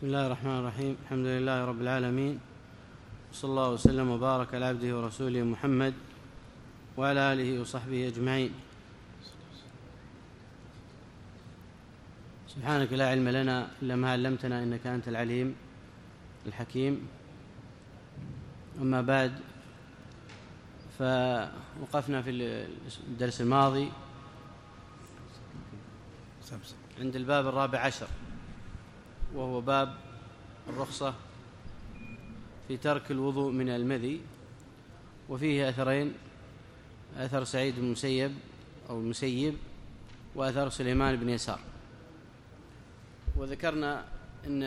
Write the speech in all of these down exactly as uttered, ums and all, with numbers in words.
بسم الله الرحمن الرحيم. الحمد لله رب العالمين، وصلى الله وسلم وبارك على عبده ورسوله محمد وعلى آله وصحبه أجمعين. سبحانك لا علم لنا إلا ما علمتنا إنك أنت العليم الحكيم. أما بعد، فوقفنا في الدرس الماضي عند الباب الرابع عشر، وهو باب الرخصة في ترك الوضوء من المذي، وفيه أثرين: أثر سعيد بن المسيب أو المسيب وأثر سليمان بن يسار. وذكرنا إن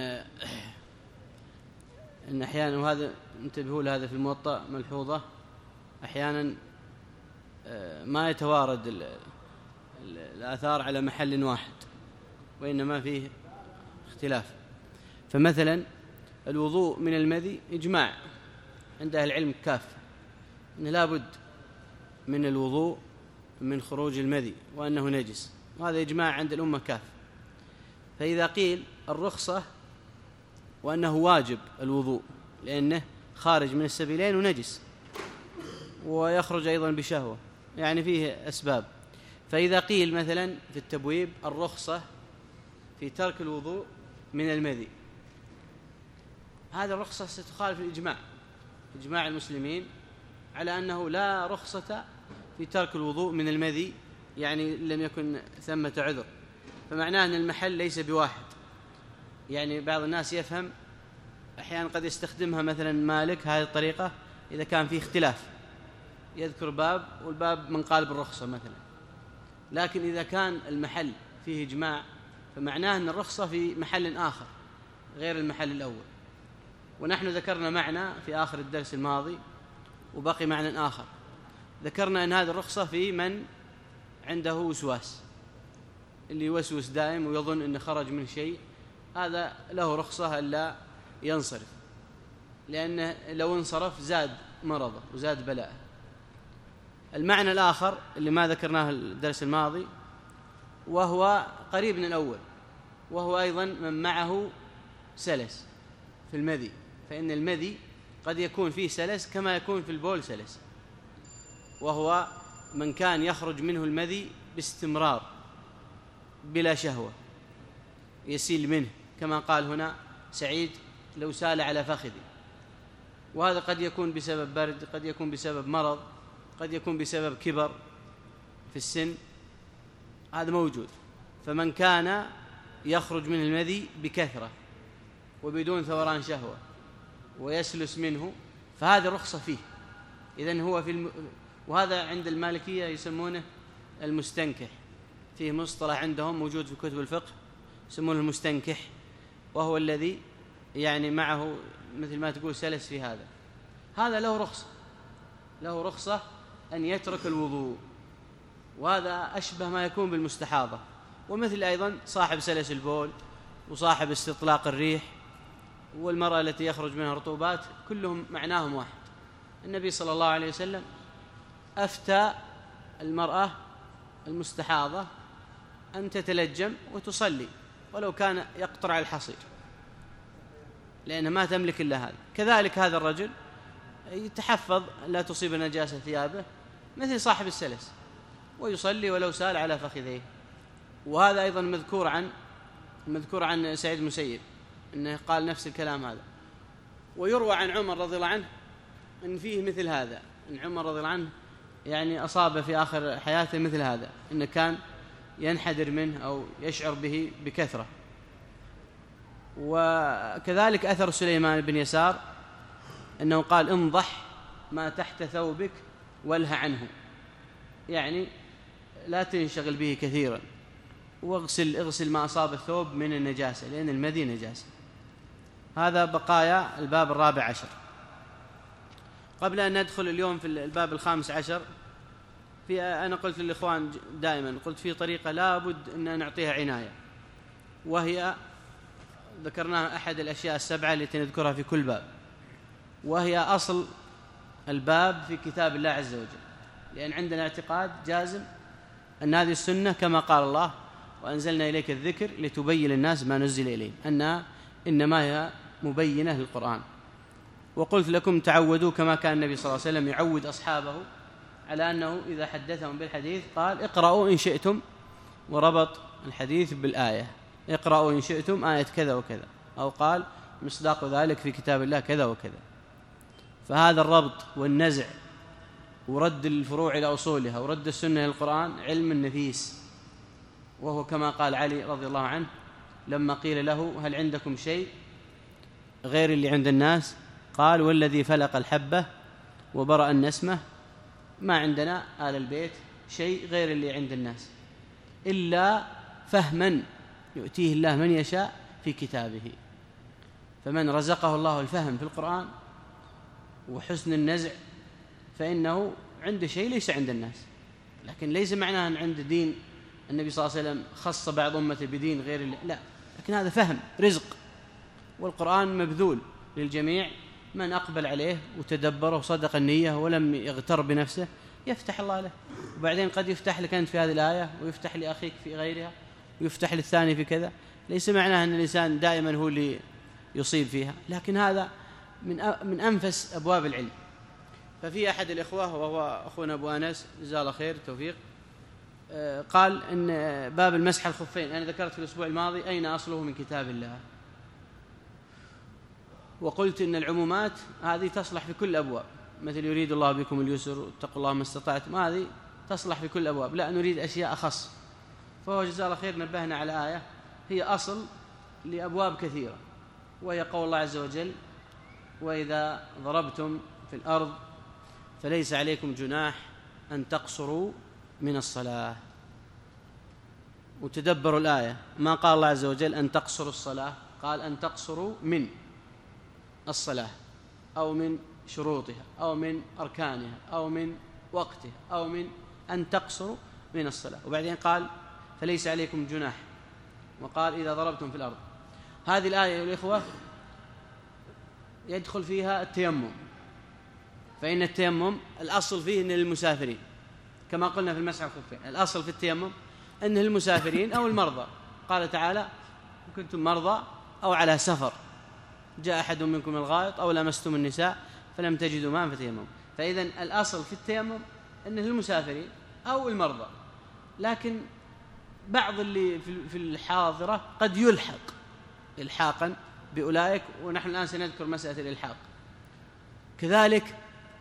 إن أحيانا، وهذا انتبهوا لهذا في الموطأ ملحوظة، أحيانا ما يتوارد الآثار على محل واحد، وإنما فيه اختلاف. فمثلا الوضوء من المذي إجماع عند أهل العلم كافة أنه لا بد من الوضوء من خروج المذي وأنه نجس، وهذا إجماع عند الأمة كافة. فإذا قيل الرخصة وأنه واجب الوضوء لأنه خارج من السبيلين ونجس، ويخرج أيضا بشهوة، يعني فيه أسباب. فإذا قيل مثلا في التبويب الرخصة في ترك الوضوء من المذي، هذه الرخصة ستخالف الإجماع، إجماع المسلمين على أنه لا رخصة في ترك الوضوء من المذي، يعني لم يكن ثمة عذر. فمعناه أن المحل ليس بواحد. يعني بعض الناس يفهم أحيانا قد يستخدمها مثلا مالك هذه الطريقة إذا كان فيه اختلاف، يذكر باب والباب من قال بالرخصة مثلا، لكن إذا كان المحل فيه إجماع فمعناه أن الرخصة في محل آخر غير المحل الأول. ونحن ذكرنا معنى في آخر الدرس الماضي، وبقي معنى آخر ذكرنا أن هذه الرخصة في من عنده وسواس، اللي يوسوس دائم ويظن أنه خرج من شيء، هذا له رخصة ألا ينصرف، لأنه لو انصرف زاد مرضه وزاد بلاءه. المعنى الآخر اللي ما ذكرناه الدرس الماضي وهو قريب من الأول، وهو أيضا من معه سلس في المذي، فإن المذي قد يكون فيه سلس كما يكون في البول سلس، وهو من كان يخرج منه المذي باستمرار بلا شهوة، يسيل منه كما قال هنا سعيد لو سال على فخذي. وهذا قد يكون بسبب برد، قد يكون بسبب مرض، قد يكون بسبب كبر في السن، هذا موجود. فمن كان يخرج من المذي بكثرة وبدون ثوران شهوة ويسلس منه، فهذا رخصة فيه. إذن هو في الم... وهذا عند المالكية يسمونه المستنكح، فيه مصطلح عندهم موجود في كتب الفقه يسمونه المستنكح، وهو الذي يعني معه مثل ما تقول سلس في هذا، هذا له رخصة، له رخصة أن يترك الوضوء، وهذا أشبه ما يكون بالمستحاضة. ومثل أيضا صاحب سلس البول وصاحب استطلاق الريح والمرأة التي يخرج منها رطوبات، كلهم معناهم واحد. النبي صلى الله عليه وسلم أفتى المرأة المستحاضة أن تتلجم وتصلي ولو كان يقطر على الحصير، لأنها ما تملك إلا هذا. كذلك هذا الرجل يتحفظ لا تصيب نجاسة ثيابه مثل صاحب السلس، ويصلي ولو سال على فخذيه. وهذا أيضا مذكور عن مذكور عن سعيد المسيب أنه قال نفس الكلام هذا. ويروى عن عمر رضي الله عنه أن فيه مثل هذا، أن عمر رضي الله عنه يعني أصاب في آخر حياته مثل هذا، أنه كان ينحدر منه أو يشعر به بكثرة. وكذلك أثر سليمان بن يسار أنه قال انضح ما تحت ثوبك والهى عنه، يعني لا تنشغل به كثيرا، واغسل اغسل ما أصاب الثوب من النجاسة، لأن المذي نجاسة. هذا بقايا الباب الرابع عشر. قبل أن ندخل اليوم في الباب الخامس عشر، في أنا قلت للإخوان دائما، قلت في طريقة لا بد أن نعطيها عناية، وهي ذكرناها أحد الأشياء السبعة التي نذكرها في كل باب، وهي أصل الباب في كتاب الله عز وجل. لأن عندنا اعتقاد جازم أن هذه السنة كما قال الله وأنزلنا إليك الذكر لتبين للناس ما نزل إليهم، أنها إنما هي مبينة للقرآن. وقلت لكم تعودوا كما كان النبي صلى الله عليه وسلم يعود أصحابه على أنه إذا حدثهم بالحديث قال اقرأوا إن شئتم، وربط الحديث بالآية، اقرأوا إن شئتم آية كذا وكذا، أو قال مصداق ذلك في كتاب الله كذا وكذا. فهذا الربط والنزع ورد الفروع إلى أصولها ورد السنة إلى القرآن علم نفيس. وهو كما قال علي رضي الله عنه لما قيل له هل عندكم شيء غير اللي عند الناس؟ قال والذي فلق الحبة وبرأ النسمة ما عندنا آل البيت شيء غير اللي عند الناس إلا فهما يؤتيه الله من يشاء في كتابه. فمن رزقه الله الفهم في القرآن وحسن النزع فإنه عنده شيء ليس عند الناس. لكن ليس معناه أن عند دين النبي صلى الله عليه وسلم خص بعض أمته بدين غير الله، لا، لكن هذا فهم رزق، والقرآن مبذول للجميع. من أقبل عليه وتدبره وصدق النية ولم يغتر بنفسه يفتح الله له. وبعدين قد يفتح لك أنت في هذه الآية ويفتح لأخيك في غيرها ويفتح للثاني في كذا. ليس معناه أن الإنسان دائما هو اللي يصيب فيها، لكن هذا من من أنفس أبواب العلم. ففي أحد الإخوة وهو أخونا أبو أنس جزاه الله خير التوفيق قال إن باب المسح الخفين أنا ذكرت في الأسبوع الماضي أين أصله من كتاب الله، وقلت إن العمومات هذه تصلح في كل الأبواب، مثل يريد الله بكم اليسر واتقوا الله ما استطعتم، هذه تصلح في كل الأبواب، لا نريد أشياء أخص. فهو جزاه الله خير نبهنا على آية هي أصل لأبواب كثيرة، وهي قول الله عز وجل وإذا ضربتم في الأرض فليس عليكم جناح أن تقصروا من الصلاة. وتدبروا الآية، ما قال الله عز وجل أن تقصروا الصلاة، قال أن تقصروا من الصلاة أو من شروطها أو من أركانها أو من وقتها أو من أن تقصروا من الصلاة. وبعدين قال فليس عليكم جناح، وقال إذا ضربتم في الأرض. هذه الآية يا الإخوة يدخل فيها التيمم، فإن التيمم الأصل فيه أنه للمسافرين كما قلنا في المسح الخفين، الأصل في التيمم أنه للمسافرين أو المرضى. قال تعالى كنتم مرضى أو على سفر جاء أحد منكم الغائط أو لمستم النساء فلم تجدوا ماء فتيمموا. فإذا الأصل في التيمم أنه للمسافرين أو المرضى، لكن بعض اللي في الحاضرة قد يلحق إلحاقا بأولئك، ونحن الآن سنذكر مسألة الإلحاق. كذلك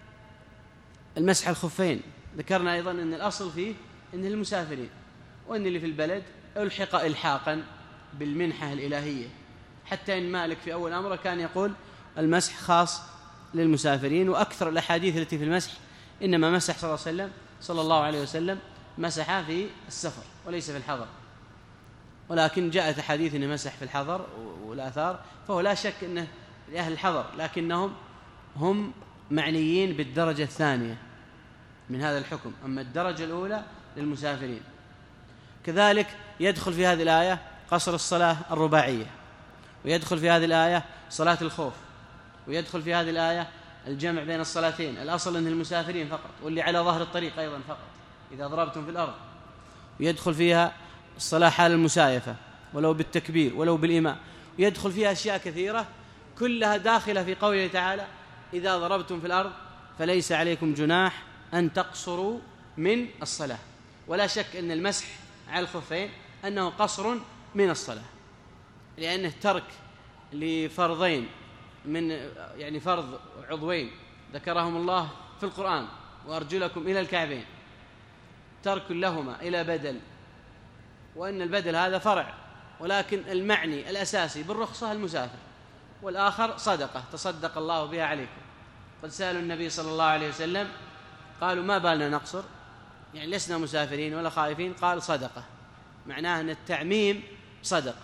المسح الخفين ذكرنا أيضا أن الأصل فيه أنه للمسافرين، وأن اللي في البلد ألحق إلحاقا بالمنحة الإلهية، حتى إن مالك في أول أمره كان يقول المسح خاص للمسافرين. وأكثر الأحاديث التي في المسح إنما مسح صلى الله عليه وسلم صلى الله عليه وسلم مسح في السفر وليس في الحضر، ولكن جاءت أحاديث أنه مسح في الحضر والآثار، فهو لا شك أنه لأهل الحضر، لكنهم هم معنيين بالدرجة الثانية من هذا الحكم، أما الدرجة الأولى للمسافرين. كذلك يدخل في هذه الآية قصر الصلاة الرباعية، ويدخل في هذه الآية صلاة الخوف، ويدخل في هذه الآية الجمع بين الصلاتين، الأصل أن المسافرين فقط، واللي على ظهر الطريق أيضا فقط إذا ضربتم في الأرض. ويدخل فيها الصلاة حال المسايفة ولو بالتكبير ولو بالإيماء، ويدخل فيها أشياء كثيرة كلها داخلة في قوله تعالى إذا ضربتم في الأرض فليس عليكم جناح أن تقصروا من الصلاة. ولا شك أن المسح على الخفين أنه قصر من الصلاة، لأنه ترك لفرضين من يعني فرض عضوين ذكرهم الله في القرآن وأرجلكم إلى الكعبين، ترك لهما إلى بدل، وأن البدل هذا فرع، ولكن المعني الأساسي بالرخصة المسافر، والآخر صدقة تصدق الله بها عليكم. قد سألوا النبي صلى الله عليه وسلم قالوا ما بالنا نقصر، يعني لسنا مسافرين ولا خائفين، قال صدقة، معناه أن التعميم صدقة.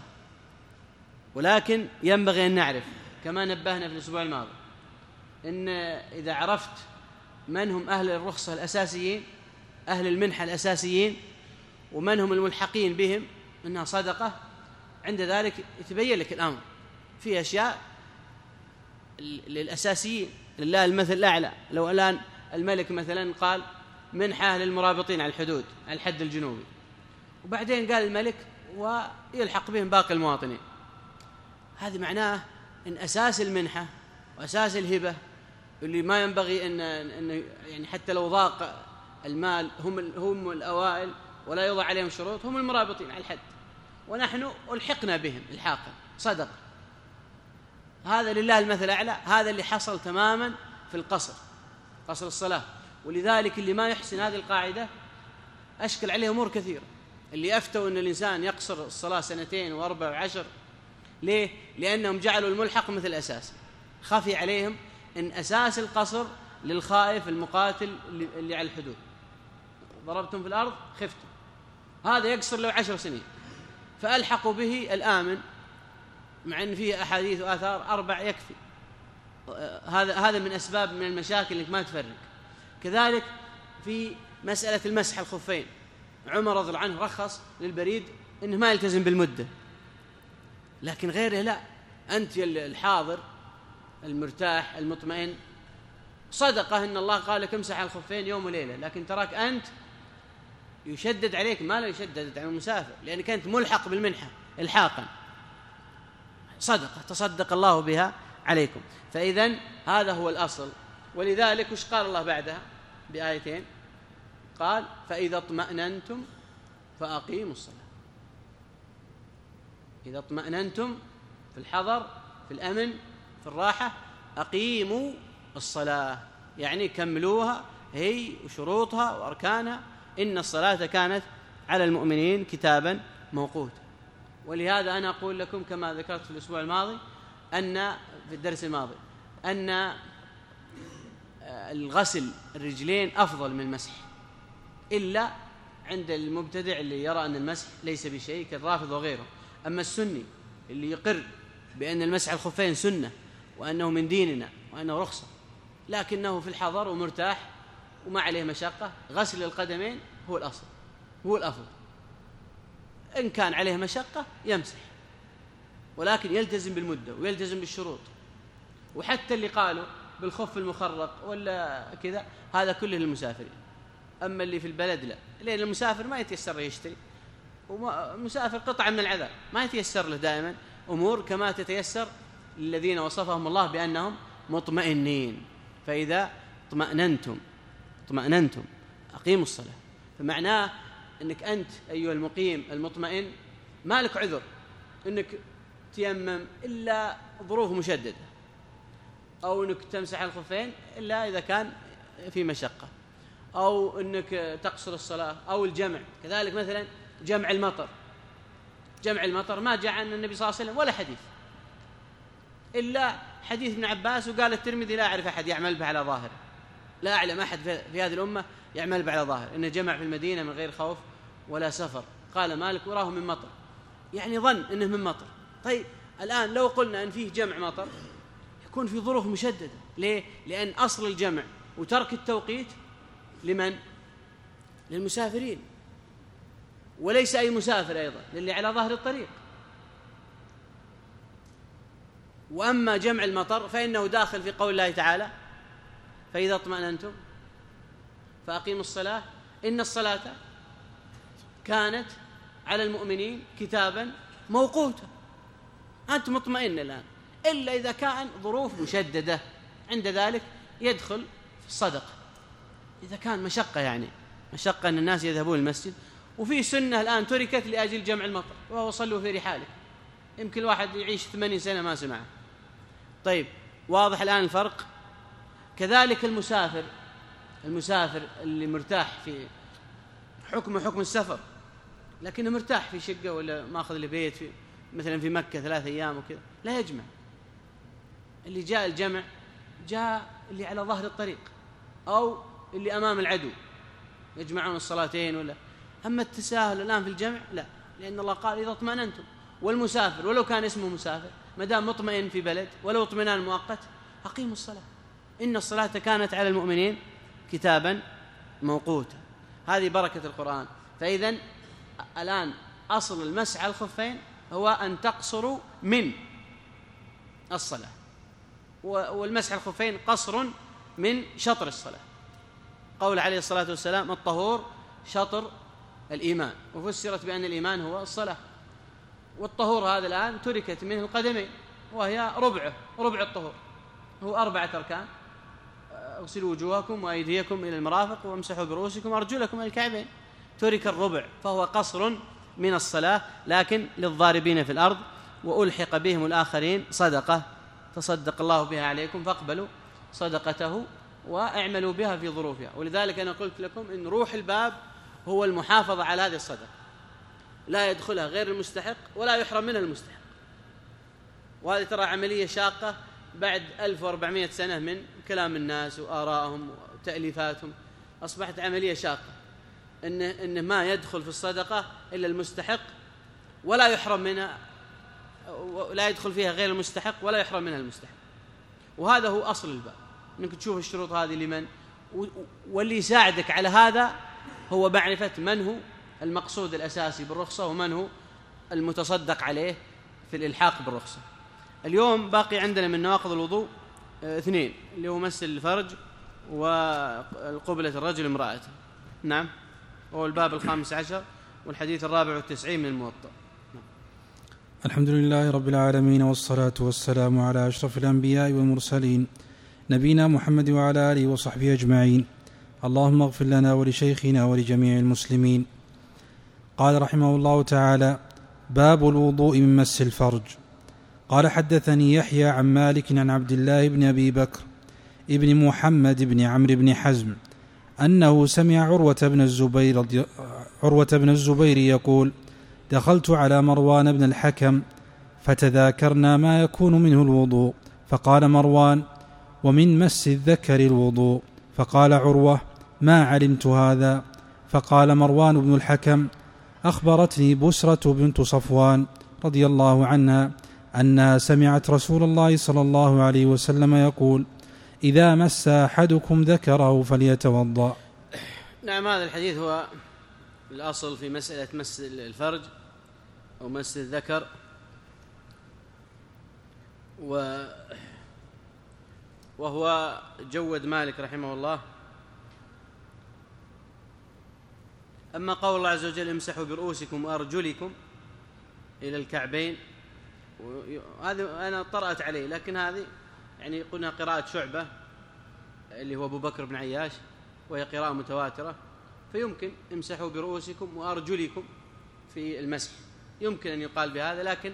ولكن ينبغي أن نعرف كما نبهنا في الأسبوع الماضي إن إذا عرفت من هم أهل الرخصة الأساسيين، أهل المنحة الأساسيين، ومن هم الملحقين بهم أنها صدقة، عند ذلك يتبين لك الأمر. في أشياء للأساسيين لله المثل الأعلى، لو الآن الملك مثلا قال منحة للمرابطين على الحدود على الحد الجنوبي، وبعدين قال الملك ويلحق بهم باقي المواطنين، هذه معناه أن أساس المنحة وأساس الهبة اللي ما ينبغي أن, أن يعني حتى لو ضاق المال هم, هم الأوائل ولا يوضع عليهم شروط، هم المرابطين على الحد، ونحن ألحقنا بهم الحاقا صدق. هذا لله المثل الأعلى. هذا اللي حصل تماما في القصر، قصر الصلاة. ولذلك اللي ما يحسن هذه القاعدة أشكل عليه أمور كثيرة. اللي أفتوا أن الإنسان يقصر الصلاة سنتين وأربع وعشر، ليه؟ لأنهم جعلوا الملحق مثل أساس. خفي عليهم أن أساس القصر للخائف المقاتل اللي على الحدود، ضربتم في الأرض خفتم، هذا يقصر له عشر سنين، فألحقوا به الآمن، مع أن فيه أحاديث وآثار أربع يكفي. هذا هذا من أسباب من المشاكل اللي ما تفرق. كذلك في مسألة المسح الخفين، عمر رضي الله عنه رخص للبريد إنه ما يلتزم بالمدة، لكن غيره لا. أنت الحاضر المرتاح المطمئن، صدقة إن الله قال لك امسح الخفين يوم وليلة، لكن تراك أنت يشدد عليك ما لا يشدد على المسافر، لأنك أنت ملحق بالمنحة الحاقا، صدقة تصدق الله بها عليكم. فإذن هذا هو الأصل. ولذلك وش قال الله بعدها بآيتين؟ قال فإذا اطمأننتم فأقيموا الصلاة. إذا اطمأننتم في الحضر، في الأمن، في الراحة، أقيموا الصلاة، يعني كملوها هي وشروطها وأركانها. إن الصلاة كانت على المؤمنين كتابا موقوتا. ولهذا أنا أقول لكم كما ذكرت في الأسبوع الماضي، أن في الدرس الماضي أن الغسل الرجلين أفضل من المسح، إلا عند المبتدع اللي يرى أن المسح ليس بشيء كالرافض وغيره. أما السني اللي يقر بأن المسح الخفين سنة وأنه من ديننا وأنه رخصة، لكنه في الحضر ومرتاح وما عليه مشقة، غسل القدمين هو الأصل، هو الأفضل. إن كان عليه مشقة يمسح، ولكن يلتزم بالمدة ويلتزم بالشروط. وحتى اللي قالوا بالخف المخرق ولا كذا، هذا كله للمسافرين. أما اللي في البلد لا، لأن المسافر ما يتيسر يشتري، ومسافر قطعة من العذاب، ما يتيسر له دائما أمور كما تتيسر للذين وصفهم الله بأنهم مطمئنين. فإذا اطمأننتم اطمأننتم أقيموا الصلاة، فمعناه أنك أنت أيها المقيم المطمئن ما لك عذر أنك تيمم إلا ظروف مشددة، أو أنك تمسح الخفين إلا إذا كان في مشقة، أو أنك تقصر الصلاة، أو الجمع. كذلك مثلا جمع المطر، جمع المطر ما جاء عن النبي صلى الله عليه وسلم ولا حديث، إلا حديث ابن عباس، وقال الترمذي لا أعرف أحد يعمل به على ظاهره، لا أعلم أحد في هذه الأمة يعمل به على ظاهر إنه جمع في المدينة من غير خوف ولا سفر. قال مالك وراه من مطر، يعني ظن إنه من مطر. طيب الآن لو قلنا أن فيه جمع مطر يكون في ظروف مشددة. ليه؟ لأن أصل الجمع وترك التوقيت لمن؟ للمسافرين، وليس أي مسافر أيضا، للي على ظهر الطريق. وأما جمع المطر فإنه داخل في قول الله تعالى فإذا اطمأننتم فأقيموا الصلاة إن الصلاة كانت على المؤمنين كتابا موقوتا. أنت مطمئن الآن، إلا إذا كان ظروف مشددة، عند ذلك يدخل في الصدقة. إذا كان مشقة، يعني مشقة أن الناس يذهبون المسجد، وفي سنة الآن تركت لأجل جمع المطر، وهو صلوا في رحالك. يمكن الواحد يعيش ثمانين سنة ما سمعه. طيب واضح الآن الفرق. كذلك المسافر، المسافر اللي مرتاح في حكم حكم السفر، لكنه مرتاح في شقة ولا ماخذ له بيت في مثلا في مكة ثلاثة أيام وكذا، لا يجمع. اللي جاء الجمع جاء اللي على ظهر الطريق أو اللي أمام العدو، يجمعون الصلاتين. ولا أما التساهل الآن في الجمع لا، لأن الله قال إذا اطمأننتم. والمسافر ولو كان اسمه مسافر ما دام مطمئن في بلد ولو اطمئنان مؤقت أقيموا الصلاة إن الصلاة كانت على المؤمنين كتابا موقوتا. هذه بركة القرآن. فإذن الآن أصل المسح على الخفين هو أن تقصروا من الصلاة، والمسح على الخفين قصر من شطر الصلاة. قول عليه الصلاة والسلام الطهور شطر الإيمان، وفسرت بأن الإيمان هو الصلاة. والطهور هذا الآن تركت منه القدمين، وهي ربعه ربع الطهور، هو أربعة أركان: اغسلوا وجوهكم وأيديكم إلى المرافق وامسحوا برؤوسكم وأرجلكم إلى الكعبين. ترك الربع فهو قصر من الصلاة لكن للضاربين في الأرض، وألحق بهم الآخرين صدقة تصدق الله بها عليكم فاقبلوا صدقته واعملوا بها في ظروفها. ولذلك أنا قلت لكم إن روح الباب هو المحافظة على هذه الصدقة، لا يدخلها غير المستحق ولا يحرم منها المستحق. وهذه ترى عملية شاقة بعد ألف وأربعمائة سنة من كلام الناس وآرائهم وتأليفاتهم، أصبحت عملية شاقة إنه, إنه ما يدخل في الصدقة إلا المستحق ولا يحرم منها، لا يدخل فيها غير المستحق ولا يحرم منها المستحق. وهذا هو أصل الباب، إنك تشوف الشروط هذه لمن، واللي يساعدك على هذا هو معرفة من هو المقصود الأساسي بالرخصة ومن هو المتصدق عليه في الإلحاق بالرخصة. اليوم باقي عندنا من نواقض الوضوء اثنين، اللي هو مس الفرج وقبلة الرجل امرأته. نعم، هو الباب الخامس عشر والحديث الرابع والتسعين من الموطأ. الحمد لله رب العالمين، والصلاة والسلام على أشرف الأنبياء والمرسلين نبينا محمد وعلى آله وصحبه أجمعين. اللهم اغفر لنا ولشيخنا ولجميع المسلمين. قال رحمه الله تعالى: باب الوضوء من مس الفرج. قال: حدثني يحيى عن مالك عن عبد الله بن أبي بكر ابن محمد بن عمرو بن حزم أنه سمع عروة بن الزبير, عروة بن الزبير يقول: دخلت على مروان بن الحكم فتذاكرنا ما يكون منه الوضوء، فقال مروان: ومن مس الذكر الوضوء. فقال عروة: ما علمت هذا. فقال مروان بن الحكم: أخبرتني بسرة بنت صفوان رضي الله عنها أنها سمعت رسول الله صلى الله عليه وسلم يقول: إذا مس أحدكم ذكره فليتوضأ. نعم، هذا الحديث هو الأصل في مسألة مس الفرج أو مس الذكر. و وهو جود مالك رحمه الله. أما قول الله عز وجل: امسحوا برؤوسكم وأرجلكم إلى الكعبين، هذا أنا طرأت عليه، لكن هذه يعني قلنا قراءة شعبة اللي هو أبو بكر بن عياش، وهي قراءة متواترة، فيمكن امسحوا برؤوسكم وأرجلكم في المسح، يمكن أن يقال بهذا، لكن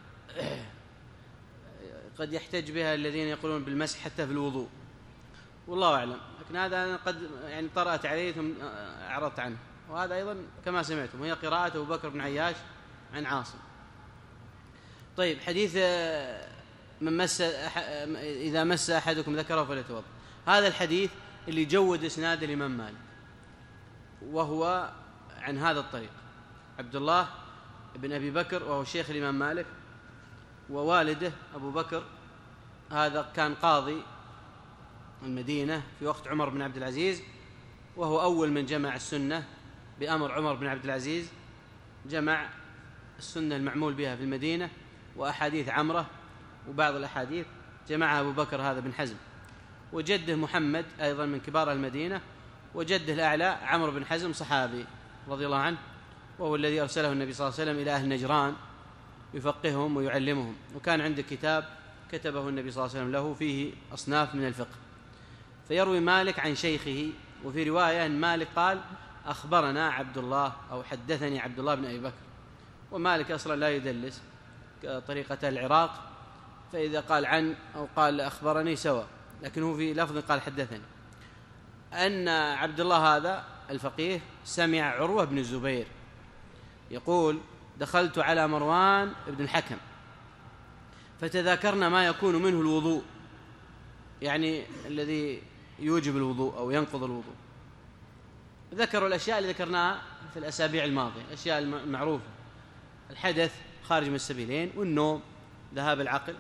قد يحتج بها الذين يقولون بالمسح حتى في الوضوء، والله أعلم. لكن هذا أنا قد يعني طرأت عليه ثم أعرضت عنه، وهذا أيضا كما سمعتم هي قراءة أبو بكر بن عياش عن عاصم. طيب، حديث من مس إذا مس أحدكم ذكره فليتوضأ، هذا الحديث اللي جود إسناد الإمام مالك، وهو عن هذا الطريق: عبد الله بن أبي بكر وهو شيخ الإمام مالك، ووالده أبو بكر هذا كان قاضي المدينة في وقت عمر بن عبد العزيز، وهو أول من جمع السنة بأمر عمر بن عبد العزيز، جمع السنة المعمول بها في المدينة وأحاديث عمره وبعض الأحاديث جمعها أبو بكر هذا بن حزم. وجده محمد أيضا من كبار المدينة، وجده الأعلى عمرو بن حزم صحابي رضي الله عنه، وهو الذي أرسله النبي صلى الله عليه وسلم إلى أهل نجران يفقههم ويعلمهم، وكان عنده كتاب كتبه النبي صلى الله عليه وسلم له فيه أصناف من الفقه. فيروي مالك عن شيخه، وفي رواية أن مالك قال: أخبرنا عبد الله أو حدثني عبد الله بن أبي بكر. ومالك أصلا لا يدلس كطريقة العراق، فإذا قال عن أو قال أخبرني سواء، لكن هو في لفظ قال حدثني. أن عبد الله هذا الفقيه سمع عروة بن الزبير يقول: دخلت على مروان بن الحكم فتذاكرنا ما يكون منه الوضوء، يعني الذي يوجب الوضوء أو ينقض الوضوء. ذكروا الأشياء اللي ذكرناها في الأسابيع الماضية، الأشياء المعروفة: الحدث خارج من السبيلين، والنوم، ذهاب العقل،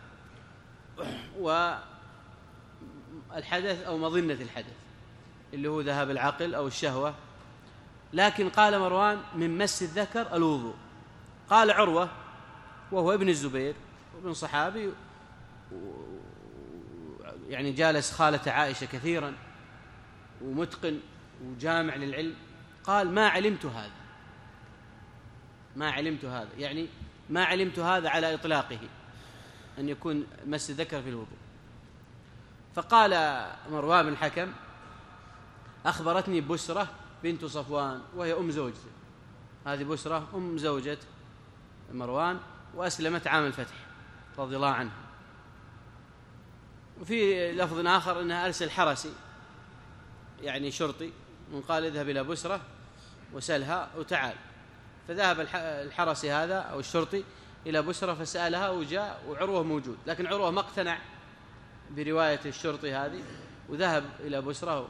والحدث أو مظنة الحدث اللي هو ذهاب العقل أو الشهوة. لكن قال مروان: من مس الذكر الوضوء. قال عروة وهو ابن الزبير وابن صحابي، يعني جالس خالة عائشة كثيرا ومتقن وجامع للعلم، قال: ما علمت هذا، ما علمت هذا، يعني ما علمت هذا على إطلاقه، أن يكون مس الذكر في الوضوء. فقال مروان بن الحكم: أخبرتني بسرة بنت صفوان وهي أم زوجته، هذه بسرة أم زوجة مروان، وأسلمت عام الفتح رضي الله عنه. وفي لفظ آخر أنها أرسل حرسي يعني شرطي، وقال: اذهب إلى بسرة وسلها وتعال. فذهب الحرسي هذا أو الشرطي إلى بسرة فسألها وجاء، وعروة موجود، لكن عروة ما اقتنع برواية الشرطي هذه وذهب إلى بسرة،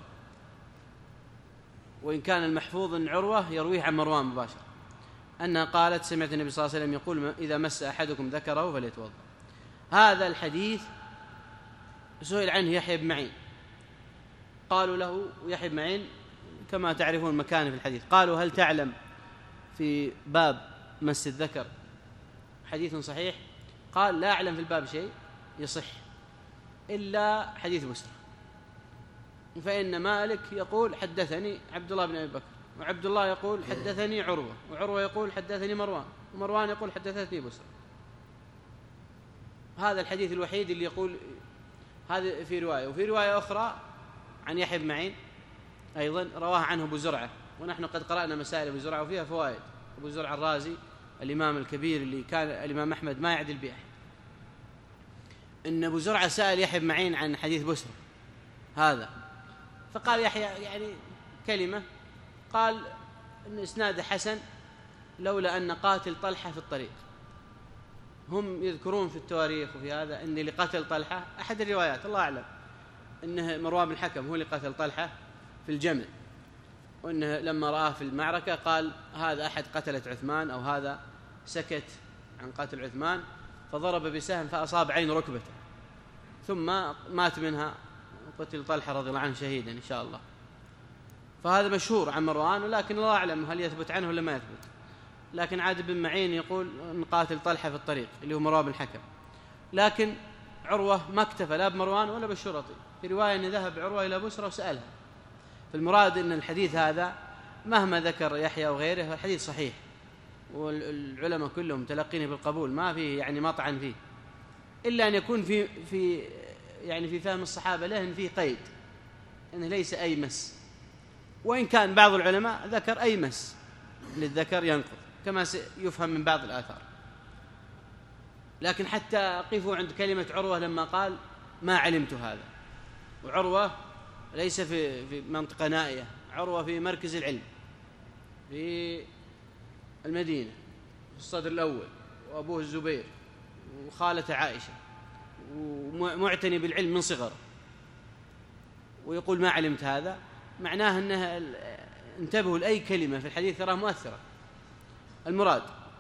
وإن كان المحفوظ أن عروة يرويه عن مروان مباشرة أنها قالت: سمعت النبي صلى الله عليه وسلم يقول: إذا مس أحدكم ذكره فليتوضأ. هذا الحديث سئل عنه يحيى بن معين، قالوا له يحيى بن معين كما تعرفون مكانه في الحديث، قالوا: هل تعلم في باب مس الذكر حديث صحيح؟ قال: لا أعلم في الباب شيء يصح إلا حديث بسرة، فإن مالك يقول: حدثني عبد الله بن أبي بكر، وعبد الله يقول: حدثني عروة، وعروة يقول: حدثني مروان، ومروان يقول: حدثتني بسرة. هذا الحديث الوحيد اللي يقول هذا في رواية. وفي رواية أخرى عن يحيى بن معين أيضا رواها عنه أبو زرعة، ونحن قد قرأنا مسائل أبو زرعة وفيها فوائد. أبو زرعة الرازي الإمام الكبير اللي كان الإمام أحمد ما يعدل به، إن أبو زرعة سأل يحيى بن معين عن حديث بسرة هذا، فقال يحيى يعني كلمة، قال إن إسناد حسن لولا أن قاتل طلحة في الطريق. هم يذكرون في التواريخ وفي هذا إن اللي قتل طلحة أحد الروايات الله أعلم إنه مروان بن الحكم هو اللي قتل طلحة في الجمل، وإنه لما رآه في المعركة قال: هذا أحد قتلة عثمان، أو هذا سكت عن قتل عثمان، فضرب بسهم فأصاب عين ركبته، ثم مات منها قتل طلحة رضي الله عنه شهيدا إن شاء الله. فهذا مشهور عن مروان، ولكن الله أعلم هل يثبت عنه ولا ما يثبت. لكن عاد بن معين يقول أن قاتل طلحة في الطريق اللي هو مروان بن الحكم. لكن عروة ما اكتفى لا بمروان ولا بالشرطي، في رواية أن ذهب عروة إلى بسرة وسألها. فالمراد أن الحديث هذا مهما ذكر يحيى وغيره الحديث صحيح، والعلماء كلهم تلقينه بالقبول، ما فيه يعني مطعن فيه، إلا أن يكون في في يعني في فهم الصحابة له إن فيه قيد أنه ليس أي مس، وإن كان بعض العلماء ذكر أي مس للذكر ينقض كما يفهم من بعض الآثار. لكن حتى قفوا عند كلمة عروة لما قال: ما علمت هذا. وعروة ليس في في منطقة نائية، عروة في مركز العلم في المدينة في الصدر الأول، وأبوه الزبير وخالته عائشة، ومعتني بالعلم من صغره، ويقول: ما علمت هذا. معناه أنه انتبهوا لأي كلمة في الحديث ترى مؤثرة. المراد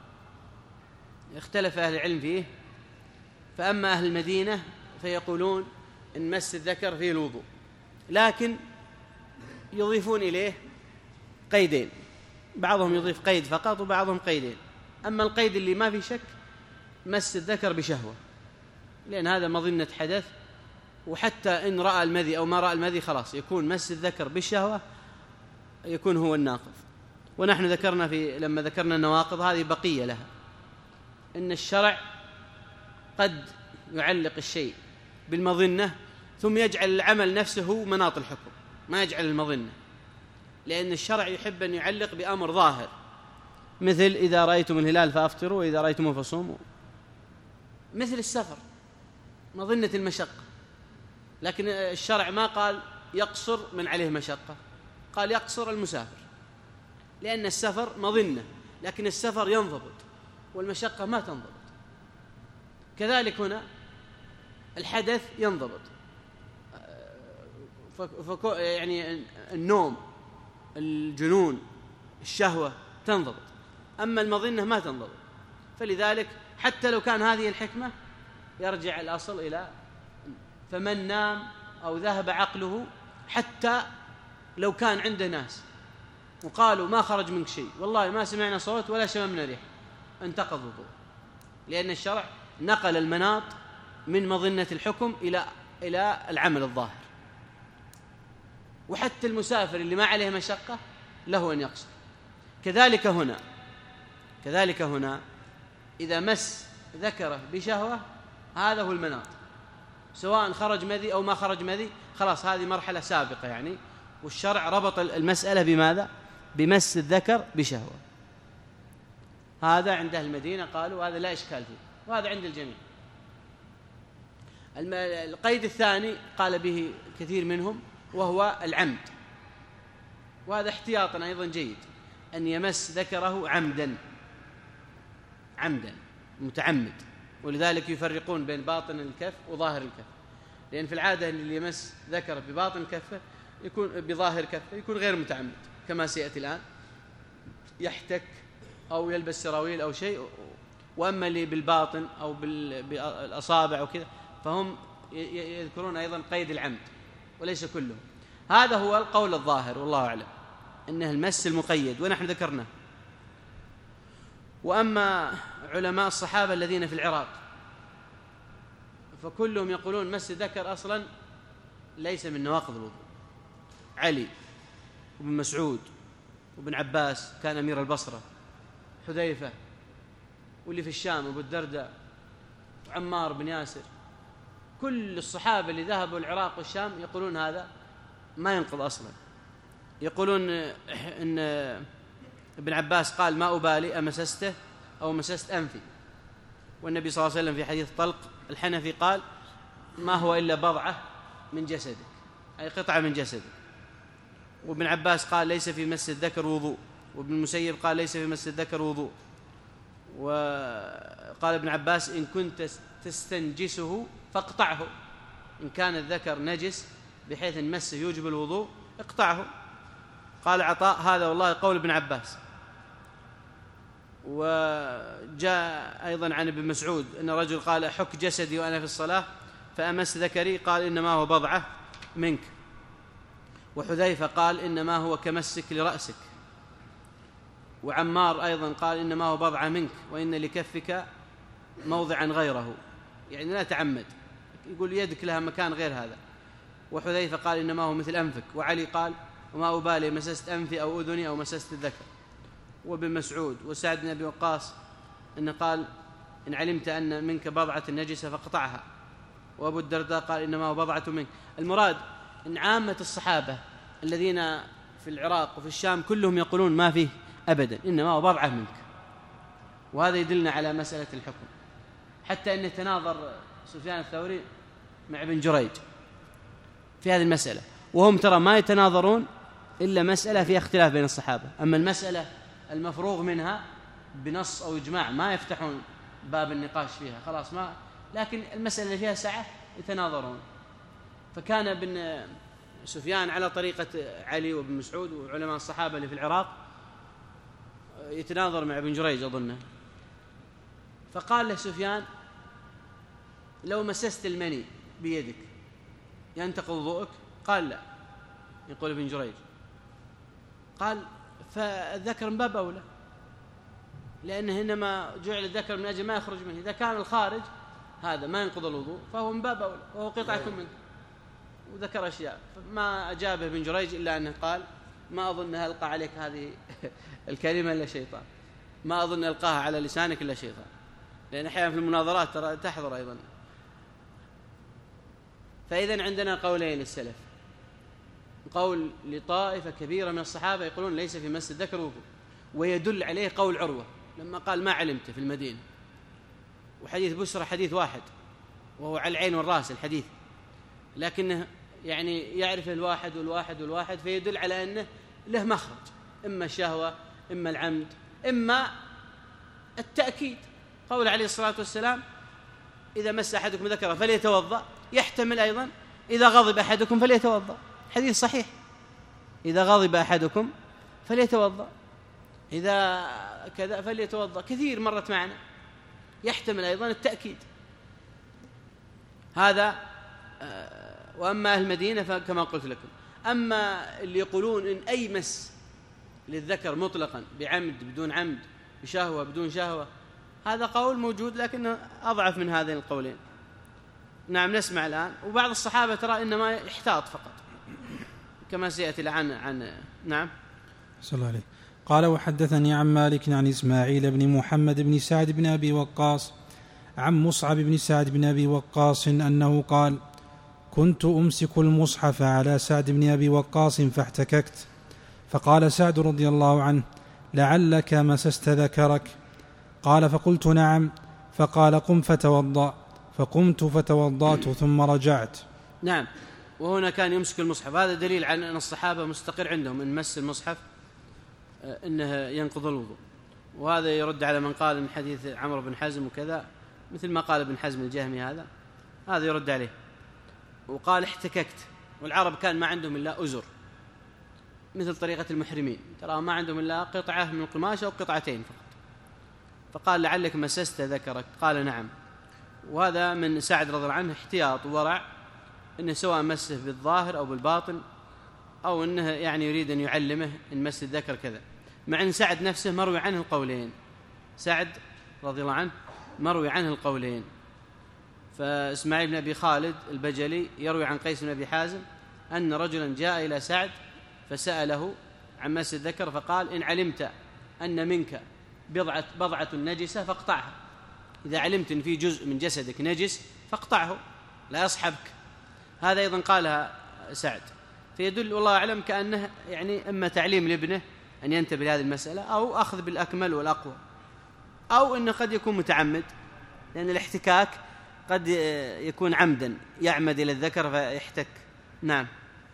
اختلف أهل العلم فيه، فأما أهل المدينة فيقولون إن مس الذكر فيه الوضوء، لكن يضيفون إليه قيدين، بعضهم يضيف قيد فقط وبعضهم قيدين. أما القيد اللي ما في شك مس الذكر بشهوة، لأن هذا مظنة حدث، وحتى إن رأى المذي أو ما رأى المذي خلاص يكون مس الذكر بالشهوة يكون هو الناقض. ونحن ذكرنا في لما ذكرنا النواقض هذه بقية لها، إن الشرع قد يعلق الشيء بالمظنة ثم يجعل العمل نفسه مناط الحكم، ما يجعل المظنة، لأن الشرع يحب أن يعلق بأمر ظاهر، مثل إذا رأيتم الهلال فأفطروا وإذا رأيتموه فصوموا، مثل السفر مظنة المشقة. لكن الشرع ما قال يقصر من عليه مشقة، قال يقصر المسافر، لأن السفر مظنة، لكن السفر ينضبط والمشقة ما تنضبط. كذلك هنا الحدث ينضبط، فكو يعني النوم، الجنون، الشهوة تنضبط، أما المظنة ما تنضبط. فلذلك حتى لو كان هذه الحكمة يرجع الأصل إلى فمن نام أو ذهب عقله، حتى لو كان عنده ناس وقالوا ما خرج منك شيء، والله ما سمعنا صوت ولا شممنا ريح، انتقض وضوء، لأن الشرع نقل المناط من مظنة الحكم إلى إلى العمل الظاهر. وحتى المسافر اللي ما عليه مشقة له أن يقصر. كذلك هنا كذلك هنا إذا مس ذكره بشهوة هذا هو المناط، سواء خرج مذي أو ما خرج مذي، خلاص هذه مرحلة سابقة يعني. والشرع ربط المسألة بماذا؟ بمس الذكر بشهوة. هذا عند أهل المدينة قالوا هذا لا إشكال فيه، وهذا عند الجميع. القيد الثاني قال به كثير منهم وهو العمد، وهذا احتياطا أيضا جيد، أن يمس ذكره عمدا عمدا متعمد، ولذلك يفرقون بين باطن الكف وظاهر الكف، لأن في العادة أن اللي يمس ذكره بباطن كفه يكون بظاهر كفه يكون غير متعمد، كما سيأتي الآن، يحتك أو يلبس سراويل أو شيء. وأما اللي بالباطن أو بالأصابع أو كذا فهم يذكرون أيضا قيد العمد وليس كله. هذا هو القول الظاهر والله أعلم، إنه المس المقيد ونحن ذكرناه. وأما علماء الصحابة الذين في العراق فكلهم يقولون مس الذكر أصلا ليس من نواقض الوضوء. علي وابن مسعود وابن عباس كان أمير البصرة، حذيفة، واللي في الشام أبو الدرداء وعمار بن ياسر، كل الصحابة اللي ذهبوا العراق والشام يقولون هذا ما ينقض أصلا. يقولون إن ابن عباس قال ما أبالي أمسسته أو مسست أنفي، والنبي صلى الله عليه وسلم في حديث طلق الحنفي قال ما هو إلا بضعة من جسدك، أي قطعة من جسدك. وابن عباس قال ليس في مس الذكر وضوء، وابن المسيب قال ليس في مس الذكر وضوء. وقال ابن عباس إن كنت تستنجسه فاقطعه، إن كان الذكر نجس بحيث أن مسه يوجب الوضوء اقطعه. قال عطاء هذا والله قول ابن عباس. وجاء أيضا عن ابن مسعود أن رجل قال أحك جسدي وأنا في الصلاة فأمس ذكري، قال إنما هو بضعة منك. وحذيفة قال إنما هو كمسك لرأسك. وعمار أيضا قال إنما هو بضعة منك وإن لكفك موضعا غيره، يعني لا تعمد، يقول يدك لها مكان غير هذا. وحذيفة قال إنما هو مثل أنفك. وعلي قال وما أبالي مسست أنفي أو أذني أو مسست الذكر. وابن مسعود وسعد بن أبي وقاص إن قال إن علمت أن منك بضعة نجسة فاقطعها. وأبو الدرداء قال إنما هو بضعة منك. المراد إن عامة الصحابة الذين في العراق وفي الشام كلهم يقولون ما فيه أبدا، إنما هو بضعة منك. وهذا يدلنا على مسألة الحكم، حتى أن يتناظر سفيان الثوري مع ابن جريج في هذه المسألة، وهم ترى ما يتناظرون إلا مسألة فيها اختلاف بين الصحابة. أما المسألة المفروغ منها بنص أو إجماع ما يفتحون باب النقاش فيها، خلاص ما. لكن المسألة اللي فيها سعة يتناظرون. فكان ابن سفيان على طريقة علي وابن مسعود وعلماء الصحابة اللي في العراق يتناظر مع ابن جريج أظنه، فقال له سفيان لو مسست المني بيدك ينتقض وضوءك؟ قال لا. يقول ابن جريج قال فالذكر من باب أولى، لأنه إنما جعل الذكر من أجل ما يخرج منه، إذا كان الخارج هذا ما ينقض الوضوء فهو من باب أولى وهو قطعة منه. وذكر أشياء ما أجابه ابن جريج إلا أنه قال ما أظن ألقى عليك هذه الكلمة إلا شيطان، ما أظن ألقاها على لسانك إلا شيطان، لأن أحيانا في المناظرات ترى تحضر أيضا. فإذن عندنا قولين للسلف، قول لطائفة كبيرة من الصحابة يقولون ليس في مس الذكر وضوء، ويدل عليه قول عروة لما قال ما علمت في المدينة، وحديث بشرى حديث واحد وهو على العين والرأس الحديث، لكنه يعني يعرف الواحد والواحد والواحد، فيدل على أنه له مخرج، إما الشهوة إما العمد إما التأكيد. قول عليه الصلاة والسلام إذا مس أحدكم ذكره فليتوضأ، يحتمل أيضا إذا غضب أحدكم فليتوضأ، حديث صحيح، إذا غضب أحدكم فليتوضأ، إذا كذا فليتوضأ، كثير مرت معنا، يحتمل أيضا التأكيد. هذا. وأما أهل المدينة فكما قلت لكم. أما اللي يقولون إن أي مس للذكر مطلقا بعمد بدون عمد، بشهوة بدون شهوة، هذا قول موجود لكنه أضعف من هذين القولين. نعم نسمع الآن. وبعض الصحابة ترى إنما يحتاط فقط كما سيأتي عن عن نعم. صلى الله عليه. قال وحدثني عن مالك عن إسماعيل بن محمد بن سعد بن أبي وقاص عن مصعب بن سعد بن أبي وقاص أنه قال: كنت أمسك المصحف على سعد بن أبي وقاص فاحتككت، فقال سعد رضي الله عنه: لعلك مسست ذكرك. قال: فقلت: نعم. فقال: قم فتوضأ. فقمت فتوضأت ثم رجعت. نعم. وهنا كان يمسك المصحف، هذا دليل على أن الصحابة مستقر عندهم أن مس المصحف إنه ينقض الوضوء، وهذا يرد على من قال من حديث عمرو بن حزم وكذا، مثل ما قال ابن حزم الجهمي، هذا هذا يرد عليه. وقال: احتككت، والعرب كان ما عندهم إلا أزر مثل طريقة المحرمين، ترى ما عندهم إلا قطعة من القماش أو قطعتين فقط، فقال: لعلك مسست ذكرك. قال: نعم. وهذا من سعد رضي الله عنه احتياط وورع، أنه سواء مسه بالظاهر أو بالباطن، أو أنه يعني يريد أن يعلمه أن مس الذكر كذا، مع أن سعد نفسه مروي عنه القولين، سعد رضي الله عنه مروي عنه القولين. فإسماعيل بن أبي خالد البجلي يروي عن قيس بن أبي حازم أن رجلا جاء إلى سعد فسأله عن مس الذكر، فقال: إن علمت أن منك بضعة, بضعة نجسة فاقطعها، إذا علمت أن في جزء من جسدك نجس فاقطعه لا يصحبك. هذا أيضا قالها سعد، فيدل والله أعلم كأنه يعني إما تعليم لابنه أن ينتبه لهذه المسألة، أو أخذ بالأكمل والأقوى، أو أنه قد يكون متعمد، لأن الاحتكاك قد يكون عمدا، يعمد إلى الذكر فيحتك. نعم.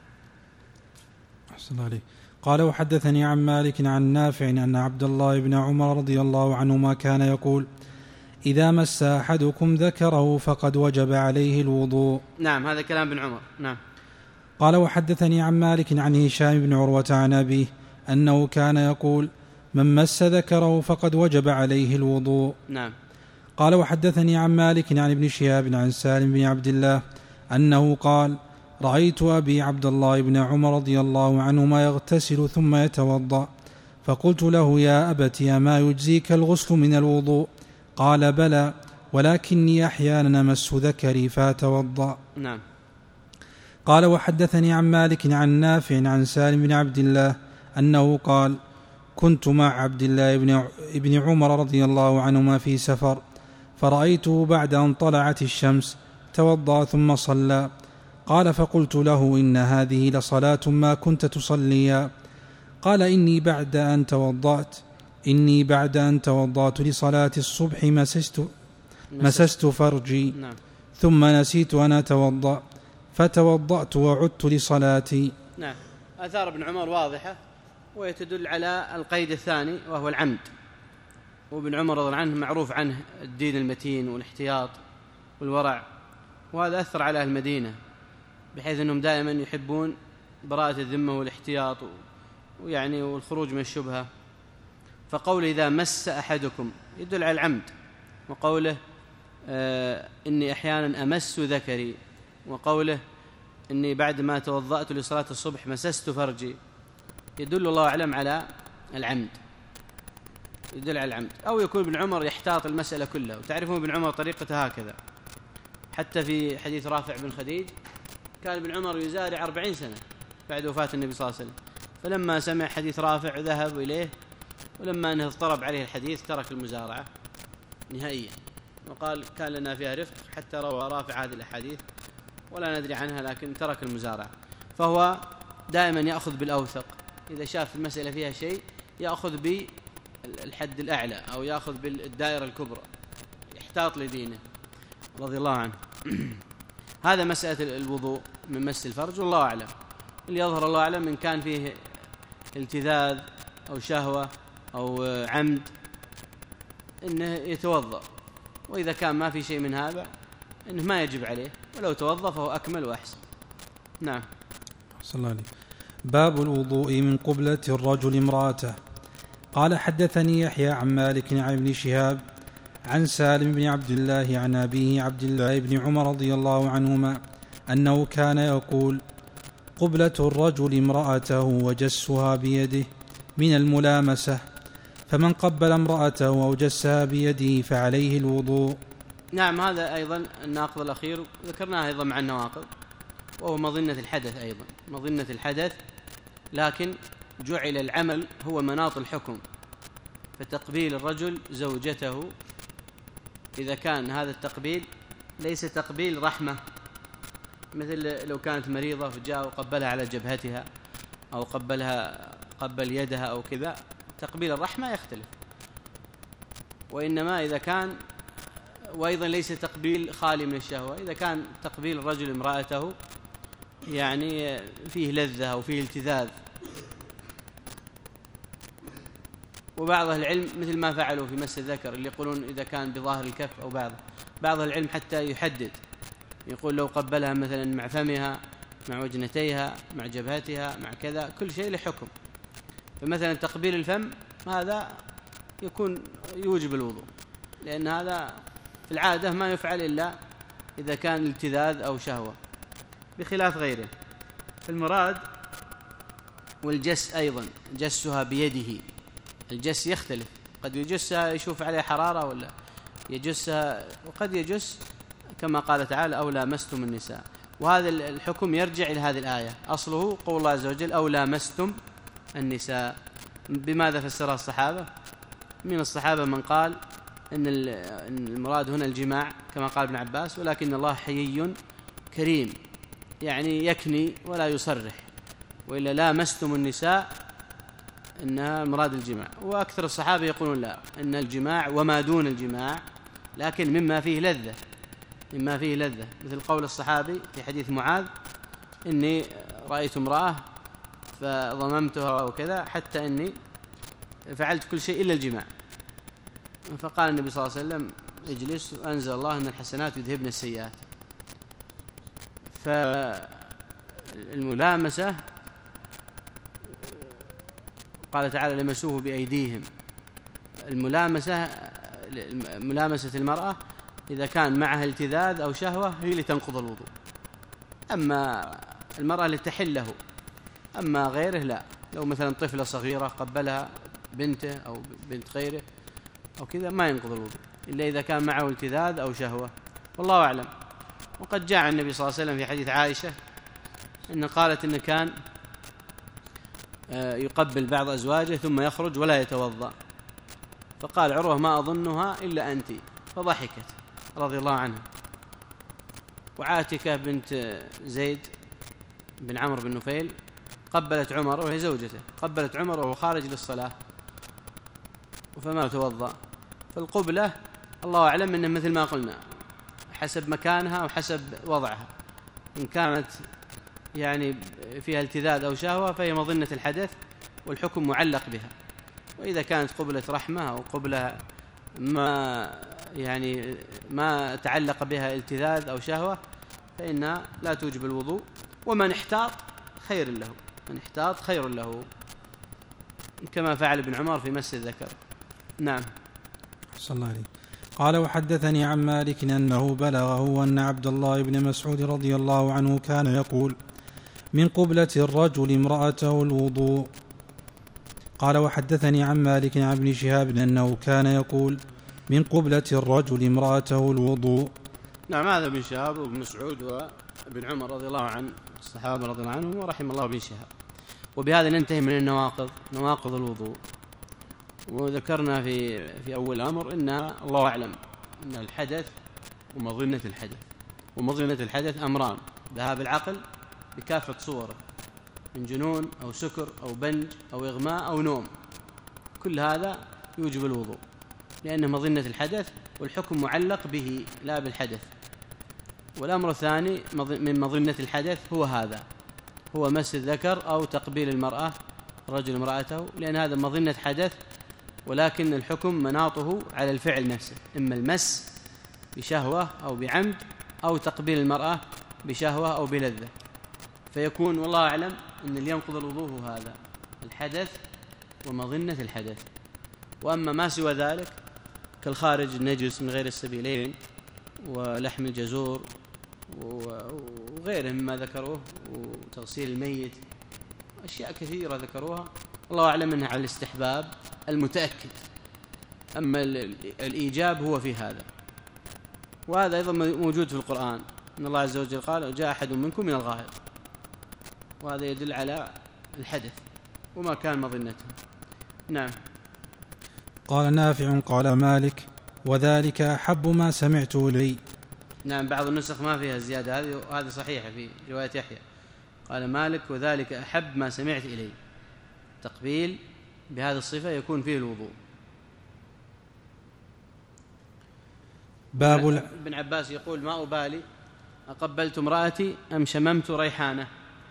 أحسن عليه. قال: وحدثني عن مالك عن نافع أن عبد الله بن عمر رضي الله عنهما كان يقول: إذا مس أحدكم ذكره فقد وجب عليه الوضوء. نعم، هذا كلام ابن عمر. نعم. قال: وحدثني عن مالك عن هشام بن عروة عن أبيه أنه كان يقول: من مس ذكره فقد وجب عليه الوضوء. نعم. قال: وحدثني عن مالك عن ابن شهاب عن سالم بن عبد الله أنه قال: رأيت أبي عبد الله بن عمر رضي الله عنهما يغتسل ثم يتوضأ، فقلت له: يا أبت، أما يجزيك الغسل من الوضوء؟ قال: بلى، ولكني أحيانا أمس ذكري فأتوضأ. نعم. قال: وحدثني عن مالك عن نافع عن سالم بن عبد الله أنه قال: كنت مع عبد الله بن عمر رضي الله عنهما في سفر، فرأيته بعد أن طلعت الشمس توضأ ثم صلى. قال: فقلت له: إن هذه لصلاة ما كنت تصليا. قال: إني بعد أن توضأت إني بعد أن توضأت لصلاة الصبح مسست, مسست فرجي. نعم. ثم نسيت أن أتوضأ فتوضأت وعدت لصلاتي. نعم. آثار ابن عمر واضحة، ويتدل على القيد الثاني وهو العمد. وابن عمر رضي الله عنه معروف عنه الدين المتين والاحتياط والورع، وهذا أثر على أهل المدينة بحيث أنهم دائما يحبون براءة الذمة والاحتياط ويعني والخروج من الشبهة. فقوله إذا مس أحدكم يدل على العمد، وقوله آه إني أحيانا أمس ذكري، وقوله إني بعد ما توضأت لصلاة الصبح مسست فرجي يدل الله أعلم على العمد، يدل على العمد. أو يكون ابن عمر يحتاط المسألة كلها، وتعرفون ابن عمر طريقته هكذا. حتى في حديث رافع بن خديج كان ابن عمر يزارع أربعين سنة بعد وفاة النبي صلى الله عليه وسلم، فلما سمع حديث رافع ذهب إليه، ولما أنه اضطرب عليه الحديث ترك المزارعة نهائيا، وقال كان لنا فيها رفق حتى روى رافع هذه الأحاديث ولا ندري عنها، لكن ترك المزارعة. فهو دائما يأخذ بالأوثق، إذا شاف المسألة فيها شيء يأخذ بالحد الأعلى أو يأخذ بالدائرة الكبرى، يحتاط لدينه رضي الله عنه. هذا مسألة الوضوء من مس الفرج، والله أعلم. اللي يظهر الله أعلم إن كان فيه التذاذ أو شهوة أو عمد إنه يتوضأ، وإذا كان ما في شيء من هذا إنه ما يجب عليه، ولو توضأ فهو أكمل وأحسن. نعم. صلى الله عليه. باب الوضوء من قبلة الرجل امرأته. قال: حدثني يحيى عن مالك عن ابن شهاب عن سالم بن عبد الله عن أبيه عبد الله بن عمر رضي الله عنهما أنه كان يقول: قبلة الرجل امرأته وجسها بيده من الملامسة، فمن قبل امرأته أو جسها بيده فعليه الوضوء. نعم. هذا أيضا الناقض الأخير ذكرناه أيضا مع النواقض، وهو مظنة الحدث، أيضا مظنة الحدث، لكن جعل العمل هو مناط الحكم، فتقبيل الرجل زوجته إذا كان هذا التقبيل ليس تقبيل رحمة، مثل لو كانت مريضة فجاء وقبلها على جبهتها أو قبلها قبل يدها أو كذا، تقبيل الرحمة يختلف. وإنما إذا كان، وأيضا ليس تقبيل خالي من الشهوة، إذا كان تقبيل الرجل امرأته يعني فيه لذة أو فيه التذاذ. وبعض العلم مثل ما فعلوا في مس الذكر اللي يقولون إذا كان بظاهر الكف أو بعض بعض العلم حتى يحدد، يقول لو قبلها مثلا مع فمها مع وجنتيها مع جبهتها مع كذا، كل شيء له حكم. فمثلا تقبيل الفم هذا يكون يوجب الوضوء، لأن هذا في العادة ما يفعل إلا إذا كان التذاذ أو شهوة، بخلاف غيره. المراد والجس أيضا جسها بيده، الجس يختلف، قد يجسها يشوف عليها حرارة ولا يجسها، وقد يجس كما قال تعالى أو لامستم النساء. وهذا الحكم يرجع إلى هذه الآية، أصله قول الله عز وجل أو لامستم النساء. بماذا فسرها الصحابة؟ من الصحابة من قال إن المراد هنا الجماع كما قال ابن عباس، ولكن الله حيي كريم يعني يكني ولا يصرح، وإلا لامستم النساء إنها مراد الجماع. وأكثر الصحابة يقولون لا، إن الجماع وما دون الجماع لكن مما فيه لذة، مما فيه لذة، مثل قول الصحابي في حديث معاذ إني رأيت امرأة فضممتها وكذا حتى إني فعلت كل شيء إلا الجماع. فقال النبي صلى الله عليه وسلم اجلس، وأنزل الله أن الحسنات يذهبن السيئات. فالملامسة قال تعالى لمسوه بأيديهم، الملامسة ملامسة المرأة إذا كان معها التذاذ أو شهوة هي اللي تنقض الوضوء، أما المرأة اللي تحل له، أما غيره لا. لو مثلا طفلة صغيرة قبلها بنته أو بنت غيره أو كذا ما ينقض الوضوء إلا إذا كان معه التذاذ أو شهوة، والله أعلم. وقد جاء النبي صلى الله عليه وسلم في حديث عائشة إن قالت إن كان يقبل بعض أزواجه ثم يخرج ولا يتوضأ، فقال عروة ما أظنها إلا أنت، فضحكت رضي الله عنها. وعاتكة بنت زيد بن عمرو بن نفيل قبلت عمر وهي زوجته، قبلت عمر وهو خارج للصلاة فما توضأ. فالقبلة الله أعلم إنه مثل ما قلنا حسب مكانها وحسب وضعها، إن كانت يعني فيها التذاذ أو شهوة فهي مظنة الحدث والحكم معلق بها، وإذا كانت قبلة رحمة أو قبلة ما يعني ما تعلق بها التذاذ أو شهوة فإنها لا توجب الوضوء. ومن احتاط خير له، من احتاط خير له، كما فعل ابن عمر في مس الذكر. نعم. صلى الله عليه. قال وحدثني عن مالك أنه بلغه أن عبد الله بن مسعود رضي الله عنه كان يقول من قبلة الرجل امرأته الوضوء. قال وحدثني عن مالك عن ابن شهاب أنه كان يقول من قبلة الرجل امرأته الوضوء. نعم، هذا ابن شهاب وابن مسعود وابن عمر رضي الله عن الصحابة رضي الله عنهم ورحم الله ابن شهاب. وبهذا ننتهي من النواقض، نواقض الوضوء. وذكرنا في في أول أمر إن الله أعلم أن الحدث ومظنة الحدث، ومظنة الحدث أمران: ذهاب العقل بكافة صوره من جنون أو سكر أو بنج أو إغماء أو نوم، كل هذا يوجب الوضوء لأنه مظنة الحدث والحكم معلق به لا بالحدث. والأمر الثاني من مظنة الحدث هو هذا، هو مس الذكر أو تقبيل المرأة رجل امرأته، لأن هذا مظنة حدث ولكن الحكم مناطه على الفعل نفسه، إما المس بشهوة أو بعمد أو تقبيل المرأة بشهوة أو بلذة، فيكون والله أعلم أن اللي ينقض الوضوء هو هذا الحدث ومظنة الحدث. وأما ما سوى ذلك كالخارج النجس من غير السبيلين ولحم الجزور وغيره مما ذكروه وتغسيل الميت، أشياء كثيرة ذكروها الله أعلم أنها على الاستحباب المتأكد، أما الإيجاب هو في هذا. وهذا أيضا موجود في القرآن، إن الله عز وجل قال جاء أحد منكم من الغائط، وهذا يدل على الحدث وما كان مظنته. نعم. قال نافع قال مالك وذلك أحب ما سمعته إلي. نعم، بعض النسخ ما فيها الزيادة هذه، وهذه صحيحة في رواية يحيى. قال مالك وذلك أحب ما سمعت إلي. تقبيل بهذه الصفة يكون فيه الوضوء. باب ابن عباس يقول ما أبالي أقبلت امرأتي أم شممت ريحانة،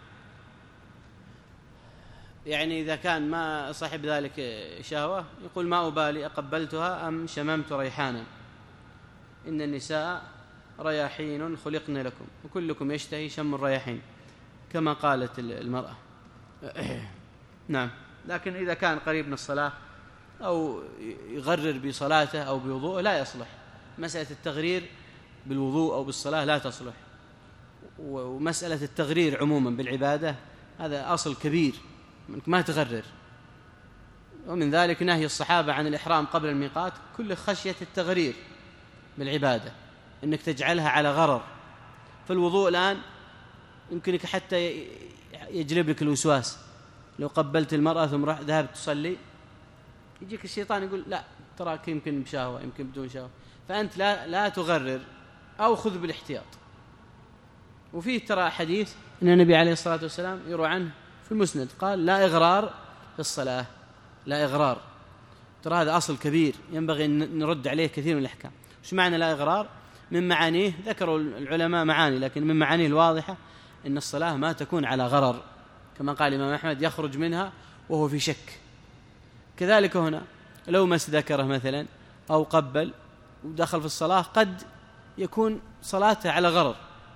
يعني إذا كان ما صاحب ذلك شهوة يقول ما أبالي أقبلتها أم شممت ريحانا، إن النساء رياحين خلقن لكم وكلكم يشتهي شم الرياحين كما قالت المرأة. نعم، لكن إذا كان قريب من الصلاة أو يغرر بصلاته أو بوضوء لا يصلح. مسألة التغرير بالوضوء أو بالصلاة لا تصلح، ومسألة التغرير عموما بالعبادة هذا أصل كبير، ما تغرر. ومن ذلك نهي الصحابة عن الإحرام قبل الميقات كل خشية التغرير بالعبادة، إنك تجعلها على غرر. فالوضوء الآن يمكنك حتى يجلب لك الوسواس، لو قبلت المرأة ثم ذهبت تصلي يجيك الشيطان يقول لا تراك يمكن بشهوة يمكن بدون شهوة، فأنت لا, لا تغرر أو خذ بالاحتياط. وفيه ترى حديث أن النبي عليه الصلاة والسلام يروى عنه في المسند قال لا إغرار في الصلاة، لا إغرار. ترى هذا أصل كبير ينبغي أن نرد عليه كثير من الأحكام. وش معنى لا إغرار؟ من معانيه ذكروا العلماء معاني، لكن من معانيه الواضحة أن الصلاة ما تكون على غرر، كما قال الإمام أحمد يخرج منها وهو في شك. كذلك هنا لو مس ذكره مثلا أو قبل ودخل في الصلاة قد يكون صلاته على غرر،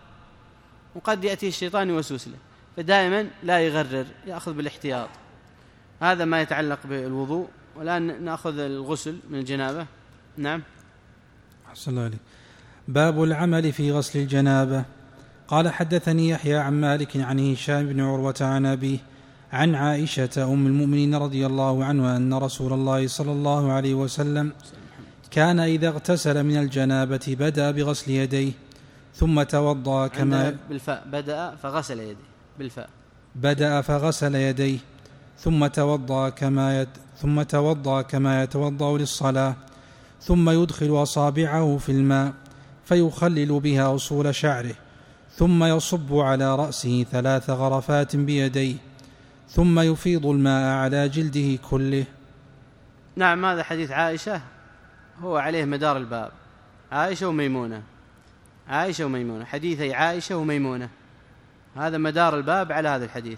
وقد يأتي الشيطان يوسوس له، فدائما لا يغرر، يأخذ بالاحتياط. هذا ما يتعلق بالوضوء. والآن نأخذ الغسل من الجنابة. نعم. أحسن الله عليك. باب العمل في غسل الجنابة. قال حدثني يحيى عن مالك عن هشام بن عروة عن أبيه عن عائشة أم المؤمنين رضي الله عنها أن رسول الله صلى الله عليه وسلم كان إذا اغتسل من الجنابة بدأ بغسل يديه ثم توضأ كما بالفاء بدأ فغسل يديه بالفاء بدأ فغسل يديه ثم توضأ كما يت ثم توضأ كما يتوضأ للصلاة، ثم يدخل أصابعه في الماء فيخلل بها أصول شعره، ثم يصب على رأسه ثلاث غرفات بيديه، ثم يفيض الماء على جلده كله. نعم، هذا حديث عائشة هو عليه مدار الباب. عائشة وميمونة عائشة وميمونة حديثي عائشة وميمونة، هذا مدار الباب على هذا الحديث.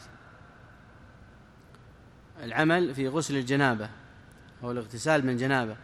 العمل في غسل الجنابة أو الاغتسال من جنابة.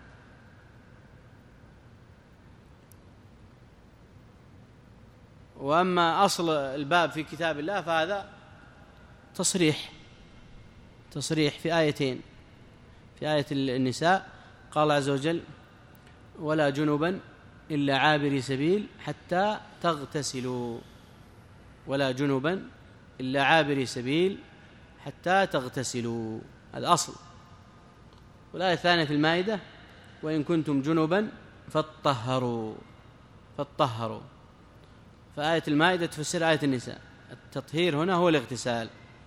وأما أصل الباب في كتاب الله فهذا تصريح تصريح في آيتين. في آية النساء قال عز وجل ولا جنبا إلا عابري سبيل حتى تغتسلوا، ولا جنبا إلا عابري سبيل حتى تغتسلوا، هذا أصل. والآية الثانية في المائدة وإن كنتم جنبا فاطهروا فاطهروا. فآية المائدة تفسر آية النساء. التطهير هنا هو الاغتسال.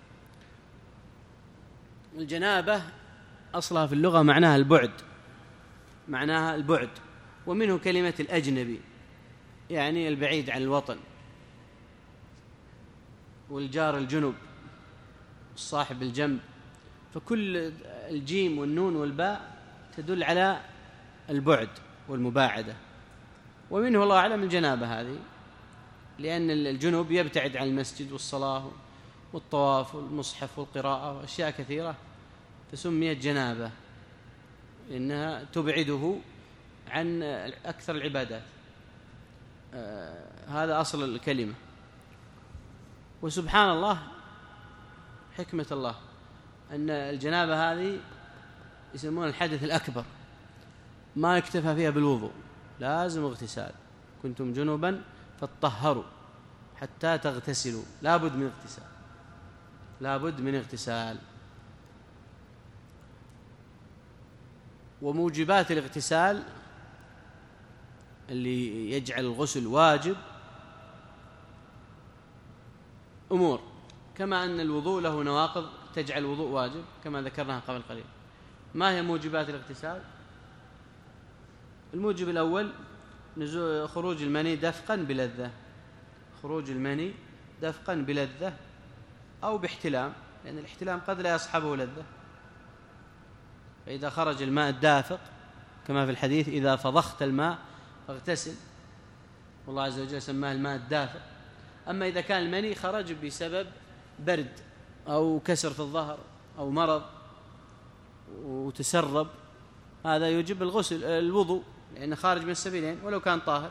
الجنابة أصلها في اللغة معناها البعد معناها البعد ومنه كلمة الأجنبي، يعني البعيد عن الوطن، والجار الجنب الصاحب الجنب. فكل الجيم والنون والباء تدل على البعد والمباعدة. ومنه الله أعلم الجنابة هذه، لأن الجنوب يبتعد عن المسجد والصلاة والطواف والمصحف والقراءة وأشياء كثيرة، فسميت جنابة إنها تبعده عن أكثر العبادات. آه هذا أصل الكلمة. وسبحان الله حكمة الله أن الجنابة هذه يسمون الحدث الأكبر، ما يكتفى فيها بالوضوء، لازم اغتسال. كنتم جنوبا فاطهروا حتى تغتسلوا، لابد من اغتسال لابد من اغتسال. وموجبات الاغتسال اللي يجعل الغسل واجب أمور، كما أن الوضوء له نواقض تجعل الوضوء واجب كما ذكرناها قبل قليل. ما هي موجبات الاغتسال؟ الموجب الأول نزول خروج المني دفقا بلذة، خروج المني دفقا بلذة أو باحتلام، لأن الاحتلام قد لا يصحبه لذة. فإذا خرج الماء الدافق كما في الحديث إذا فضخت الماء فاغتسل، والله عز وجل سماه الماء الدافق. أما إذا كان المني خرج بسبب برد أو كسر في الظهر أو مرض وتسرب، هذا يوجب الغسل الوضوء لأنه خارج من السبيلين ولو كان طاهر.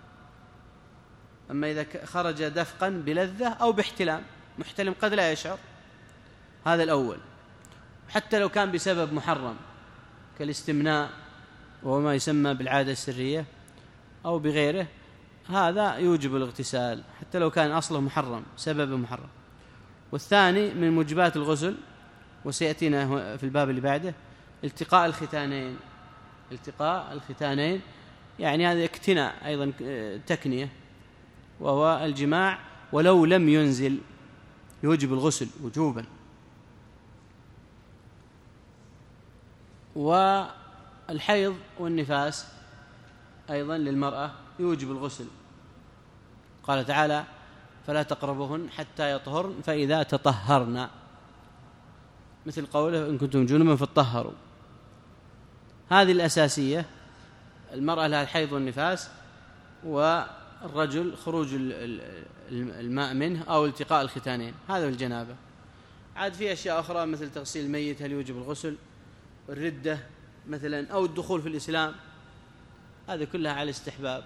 أما إذا خرج دفقا بلذة أو باحتلام، محتلم قد لا يشعر، هذا الأول. حتى لو كان بسبب محرم كالاستمناء وهو ما يسمى بالعادة السرية أو بغيره، هذا يوجب الاغتسال حتى لو كان أصله محرم، سبب محرم. والثاني من موجبات الغسل وسيأتينا في الباب اللي بعده التقاء الختانين، التقاء الختانين يعني هذا اكتناء أيضا تكنية، وهو الجماع ولو لم ينزل، يوجب الغسل وجوبا. والحيض والنفاس أيضا للمرأة يوجب الغسل، قال تعالى فلا تقربوهن حتى يطهرن فإذا تطهرن، مثل قوله إن كنتم جنبا فاطهروا. هذه الأساسية، المرأة لها الحيض والنفاس، والرجل خروج الماء منه أو التقاء الختانين، هذا الجنابة. عاد في أشياء أخرى مثل تغسيل الميت هل يوجب الغسل، الردة مثلا أو الدخول في الإسلام، هذه كلها على الاستحباب.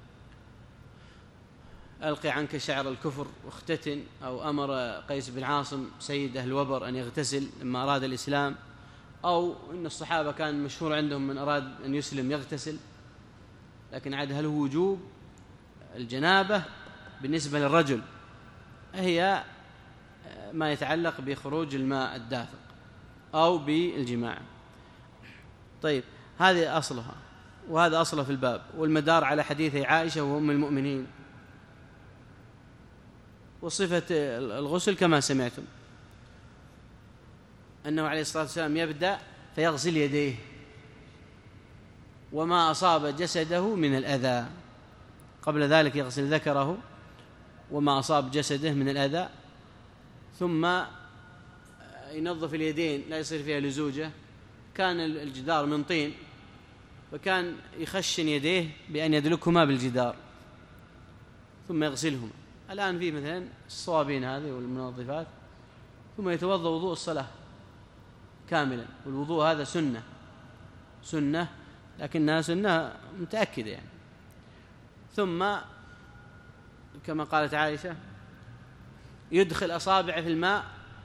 ألقي عنك شعر الكفر واختتن، أو أمر قيس بن عاصم سيد أهل الوبر أن يغتسل لما أراد الإسلام، أو إن الصحابة كان مشهور عندهم من أراد أن يسلم يغتسل. لكن عاد هل هو وجوب الجنابة بالنسبة للرجل هي ما يتعلق بخروج الماء الدافق أو بالجماع. طيب هذه أصلها، وهذا أصله في الباب، والمدار على حديث عائشة وأم المؤمنين. وصفة الغسل كما سمعتم أنه عليه الصلاة والسلام يبدأ فيغسل يديه وما أصاب جسده من الأذى، قبل ذلك يغسل ذكره وما أصاب جسده من الأذى، ثم ينظف اليدين لا يصير فيها لزوجة. كان الجدار من طين فكان يخشن يديه بأن يدلكهما بالجدار ثم يغسلهما. الآن في مثلا الصوابين هذه والمنظفات، ثم يتوضأ وضوء الصلاة كاملا، والوضوء هذا سنة سنة لكنها سنة متأكدة يعني. ثم كما قالت عائشة يدخل أصابعه في الماء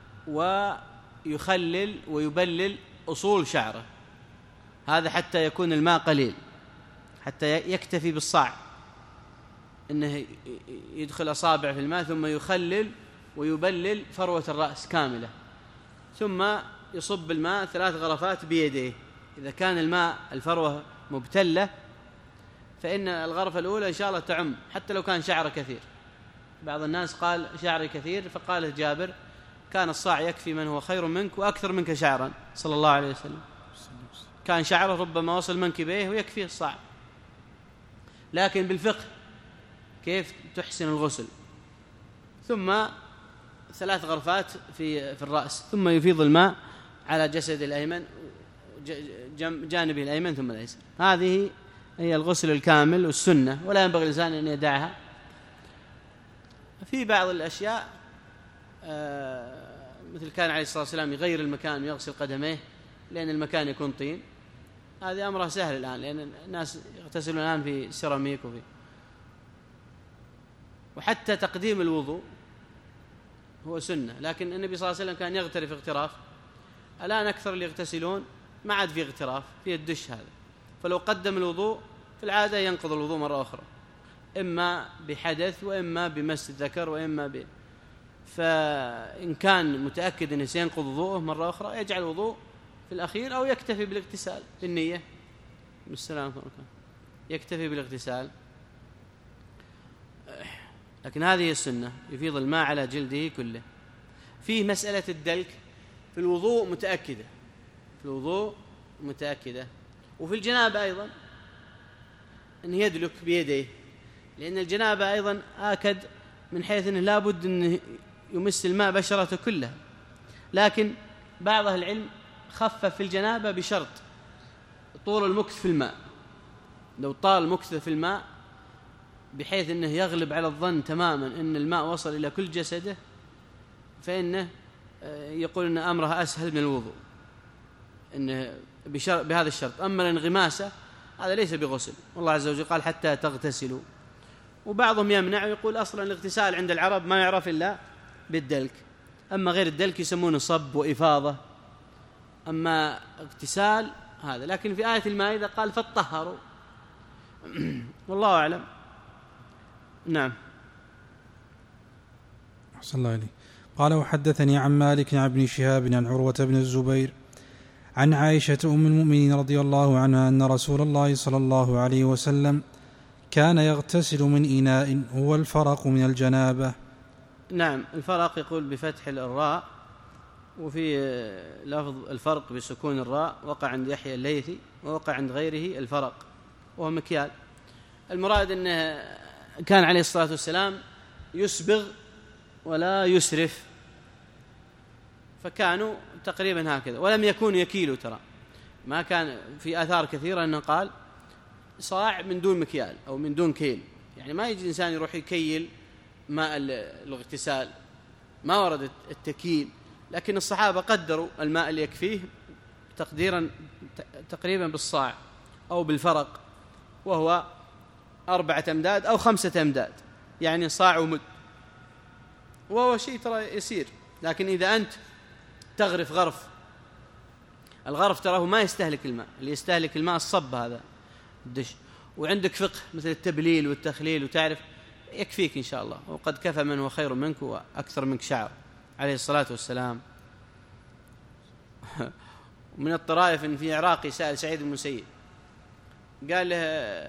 ويخلل ويبلل أصول شعره، هذا حتى يكون الماء قليل، حتى يكتفي بالصاع، إنه يدخل أصابعه في الماء ثم يخلل ويبلل فروة الرأس كاملة، ثم يصب الماء ثلاث غرفات بيديه. إذا كان الماء الفروة مبتلة فإن الغرفة الأولى إن شاء الله تعم حتى لو كان شعر كثير. بعض الناس قال شعري كثير، فقال جابر كان الصاع يكفي من هو خير منك وأكثر منك شعرا صلى الله عليه وسلم، كان شعره ربما وصل منكبيه ويكفيه الصاع. لكن بالفقه كيف تحسن الغسل؟ ثم ثلاث غرفات في في الرأس، ثم يفيض الماء على جسد الأيمن جانبه الأيمن ثم الأيسر. هذه هي الغسل الكامل والسنة، ولا ينبغي الإنسان أن يدعها. في بعض الأشياء مثل كان عليه الصلاة والسلام يغير المكان ويغسل قدميه لأن المكان يكون طين، هذا أمره سهل الآن لأن الناس يغتسلون الآن في سيراميك وفي. وحتى تقديم الوضوء هو سنة، لكن النبي صلى الله عليه وسلم كان يغترف اغتراف. الآن أكثر اللي يغتسلون ما عاد في اغتراف، في الدش هذا، فلو قدم الوضوء في العادة ينقض الوضوء مرة أخرى، إما بحدث وإما بمس الذكر وإما ب... فإن كان متأكد أنه سينقض وضوءه مرة أخرى يجعل الوضوء في الأخير، أو يكتفي بالاغتسال بالنية. بالسلام عليكم. يكتفي بالاغتسال. لكن هذه السنة، يفيض الماء على جلده كله. فيه مسألة الدلك في الوضوء متأكدة، في الوضوء متأكدة، وفي الجنابة أيضا أن يدلك بيديه، لأن الجنابة أيضا آكد من حيث أنه لا بد أن يمس الماء بشرته كلها، لكن بعض أهل العلم خفف في الجنابة بشرط طول المكث في الماء. لو طال المكث في الماء بحيث أنه يغلب على الظن تماما أن الماء وصل إلى كل جسده، فإنه يقول أن أمرها أسهل من الوضوء إنه بهذا الشرط. أما الانغماسة هذا ليس بغسل، والله عز وجل قال حتى تغتسلوا. وبعضهم يمنع ويقول أصلا الاغتسال عند العرب ما يعرف إلا بالدلك، أما غير الدلك يسمونه صب وإفاضة، أما اغتسال هذا. لكن في آية المائدة قال فاتطهروا، والله أعلم. نعم. أحسن الله إليك. قال وحدثني عن مالك عن ابن شهاب عن عروة بن الزبير عن عائشة أم المؤمنين رضي الله عنها أن رسول الله صلى الله عليه وسلم كان يغتسل من إناء هو الفرق من الجنابة. نعم، الفرق يقول بفتح الراء، وفي لفظ الفرق بسكون الراء، وقع عند يحيى الليثي ووقع عند غيره الفرق، وهو مكيال. المراد أنه كان عليه الصلاة والسلام يسبغ ولا يسرف، فكانوا تقريبا هكذا، ولم يكون يكيل. ترى ما كان في آثار كثيرة أنه قال صاع من دون مكيال أو من دون كيل، يعني ما يجي إنسان يروح يكيل ماء الاغتسال، ما ورد التكيل. لكن الصحابة قدروا الماء اللي يكفيه تقديرا تقريبا بالصاع أو بالفرق، وهو أربعة أمداد أو خمسة أمداد، يعني صاع ومد، وهو شيء ترى يسير. لكن إذا أنت تغرف غرف، الغرف تراه ما يستهلك الماء، اللي يستهلك الماء الصب هذا الدش، وعندك فقه مثل التبليل والتخليل وتعرف، يكفيك إن شاء الله. وقد كفى من هو خير منك وأكثر منك شعر عليه الصلاة والسلام. ومن الطرائف إن في عراقي سأل سعيد بن المسيب قال له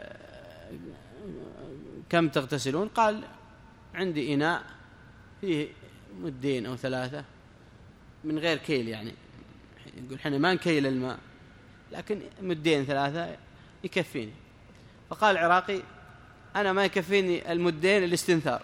كم تغتسلون؟ قال عندي إناء فيه مدين أو ثلاثة من غير كيل، يعني يقول حنا ما نكيل الماء، لكن مدين ثلاثة يكفيني. فقال العراقي أنا ما يكفيني المدين الاستنثار.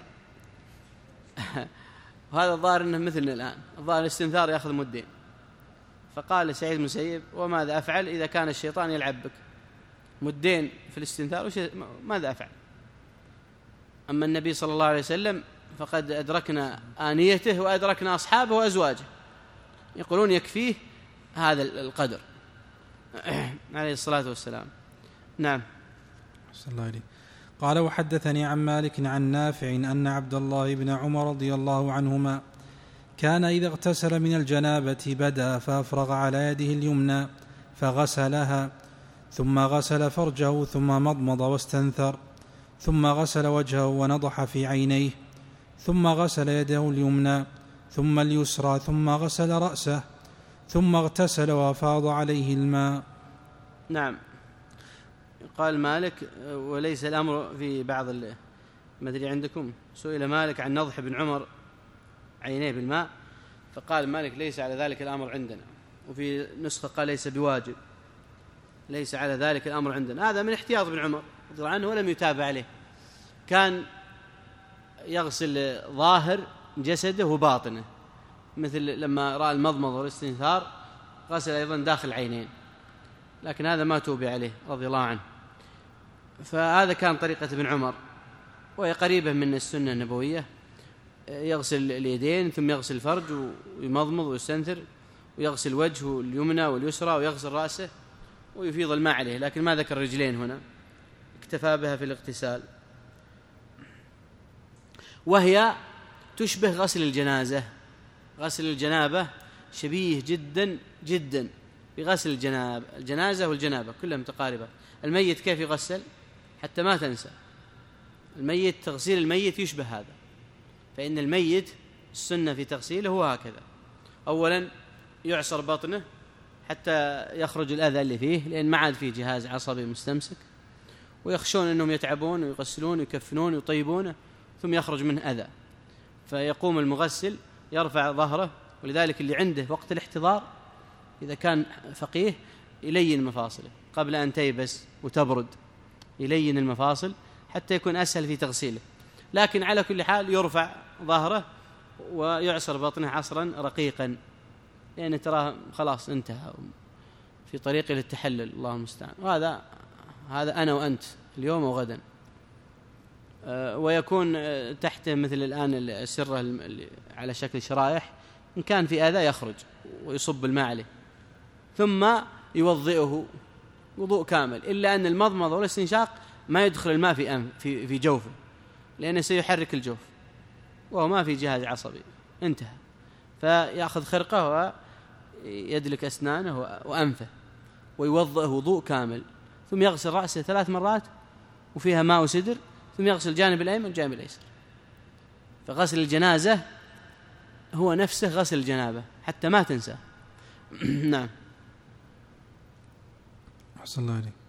وهذا الظاهر أنه مثلنا الآن، الظاهر الاستنثار يأخذ مدين. فقال سعيد بن المسيب وماذا أفعل إذا كان الشيطان يلعب بك؟ مدين في الاستنثار ماذا أفعل؟ أما النبي صلى الله عليه وسلم فقد أدركنا آنيته وأدركنا أصحابه وأزواجه، يقولون يكفيه هذا القدر عليه الصلاة والسلام. نعم. صلى الله عليه. قال وحدثني عن مالك عن نافع أن عبد الله بن عمر رضي الله عنهما كان إذا اغتسل من الجنابة بدأ فأفرغ على يده اليمنى فغسلها، ثم غسل فرجه، ثم مضمض واستنثر، ثم غسل وجهه ونضح في عينيه، ثم غسل يده اليمنى ثم اليسرى، ثم غسل رأسه، ثم اغتسل وأفاض عليه الماء. نعم. قال مالك وليس الأمر في بعض ما أدري عندكم، سئل مالك عن نضح بن عمر عينيه بالماء، فقال مالك ليس على ذلك الأمر عندنا. وفي نسخة قال ليس بواجب، ليس على ذلك الأمر عندنا. هذا من احتياط بن عمر رضي الله عنه ولم يتابع عليه، كان يغسل ظاهر جسده وباطنه، مثل لما رأى المضمض والاستنثار غسل أيضا داخل العينين، لكن هذا ما توبع عليه رضي الله عنه. فهذا كان طريقة ابن عمر، وهي قريبة من السنة النبوية، يغسل اليدين ثم يغسل الفرج ويمضمض ويستنثر، ويغسل وجهه اليمنى واليسرى، ويغسل رأسه ويفيض الماء عليه، لكن ما ذكر الرجلين هنا، اكتفى بها في الاغتسال. وهي تشبه غسل الجنازة، غسل الجنابة شبيه جدا جدا بغسل الجناب الجنازة والجنابة كلها متقاربة. الميت كيف يغسل حتى ما تنسى؟ الميت تغسيل الميت يشبه هذا، فإن الميت السنة في تغسيله هو هكذا: أولا يعصر بطنه حتى يخرج الأذى اللي فيه، لأن ما عاد فيه جهاز عصبي مستمسك، ويخشون أنهم يتعبون ويغسلون ويكفنون ويطيبونه ثم يخرج منه أذى، فيقوم المغسل يرفع ظهره. ولذلك اللي عنده وقت الاحتضار إذا كان فقيه يلين مفاصله قبل أن تيبس وتبرد، يلين المفاصل حتى يكون أسهل في تغسيله. لكن على كل حال يرفع ظهره ويعصر بطنه عصرا رقيقا، لأن يعني تراه خلاص انتهى في طريق للتحلل، الله المستعان. وهذا هذا أنا وأنت اليوم وغدا. ويكون تحته مثل الآن السرة على شكل شرائح، إن كان في أذى يخرج ويصب الماء عليه، ثم يوضئه وضوء كامل، إلا أن المضمضة والاستنشاق ما يدخل الماء في أنف في في جوفه، لأنه سيحرك الجوف وهو ما في جهاز عصبي، انتهى. فيأخذ خرقة ويدلك أسنانه وأنفه ويوضئه وضوء كامل، ثم يغسل رأسه ثلاث مرات وفيها ماء وسدر، ثم يغسل الجانب الأيمن والجانب الأيسر. فغسل الجنازة هو نفسه غسل الجنابة حتى ما تنسى. نعم. أحسن الله عليك.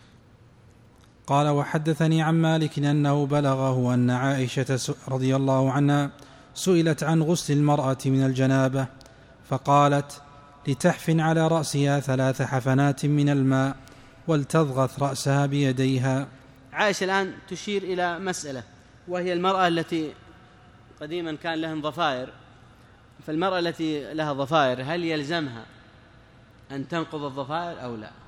قال: وحدثني عن مالك أنه بلغه أن عائشة رضي الله عنها سئلت عن غسل المرأة من الجنابة فقالت: لتحفن على رأسها ثلاث حفنات من الماء ولتضغط رأسها بيديها. عائشة الآن تشير إلى مسألة، وهي المرأة التي قديما كان لها ضفائر، فالمرأة التي لها ضفائر هل يلزمها أن تنقض الضفائر أو لا؟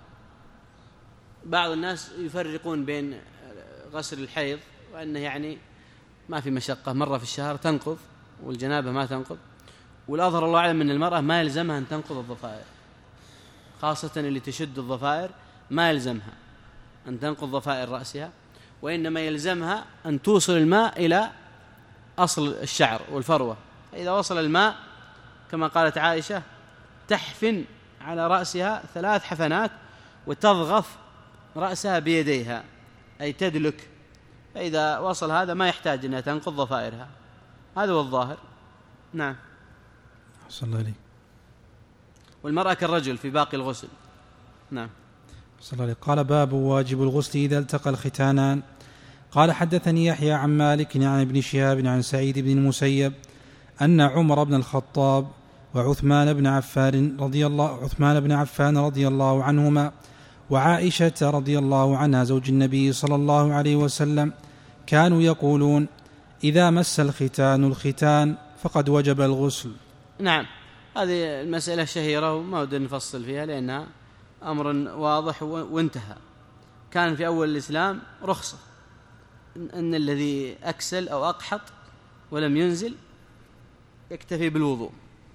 بعض الناس يفرقون بين غسل الحيض وأنه يعني ما في مشقة، مرة في الشهر تنقض والجنابة ما تنقض، والأظهر الله أعلم أن المرأة ما يلزمها أن تنقض الضفائر، خاصة اللي تشد الضفائر ما يلزمها أن تنقض ضفائر رأسها، وإنما يلزمها أن توصل الماء إلى أصل الشعر والفروة. إذا وصل الماء كما قالت عائشة تحفن على رأسها ثلاث حفنات وتضغط رأسها بيديها، أي تدلك. فإذا وصل هذا ما يحتاج أنها تنقض ضفائرها، هذا هو الظاهر. نعم. صلى الله عليه. والمرأة كالرجل في باقي الغسل. نعم. صلى الله عليه. قال: باب واجب الغسل إذا التقى الختانان. قال: حدثني يحيى عن مالك عن ابن شهاب عن سعيد بن المسيب أن عمر بن الخطاب وعثمان بن عفان رضي الله عثمان بن عفان رضي الله عنهما وعائشة رضي الله عنها زوج النبي صلى الله عليه وسلم كانوا يقولون: إذا مس الختان الختان فقد وجب الغسل. نعم، هذه المسألة شهيرة وما ودنا نفصل فيها لأنها أمر واضح وانتهى. كان في أول الإسلام رخصة أن الذي أكسل أو أقحط ولم ينزل يكتفي بالوضوء،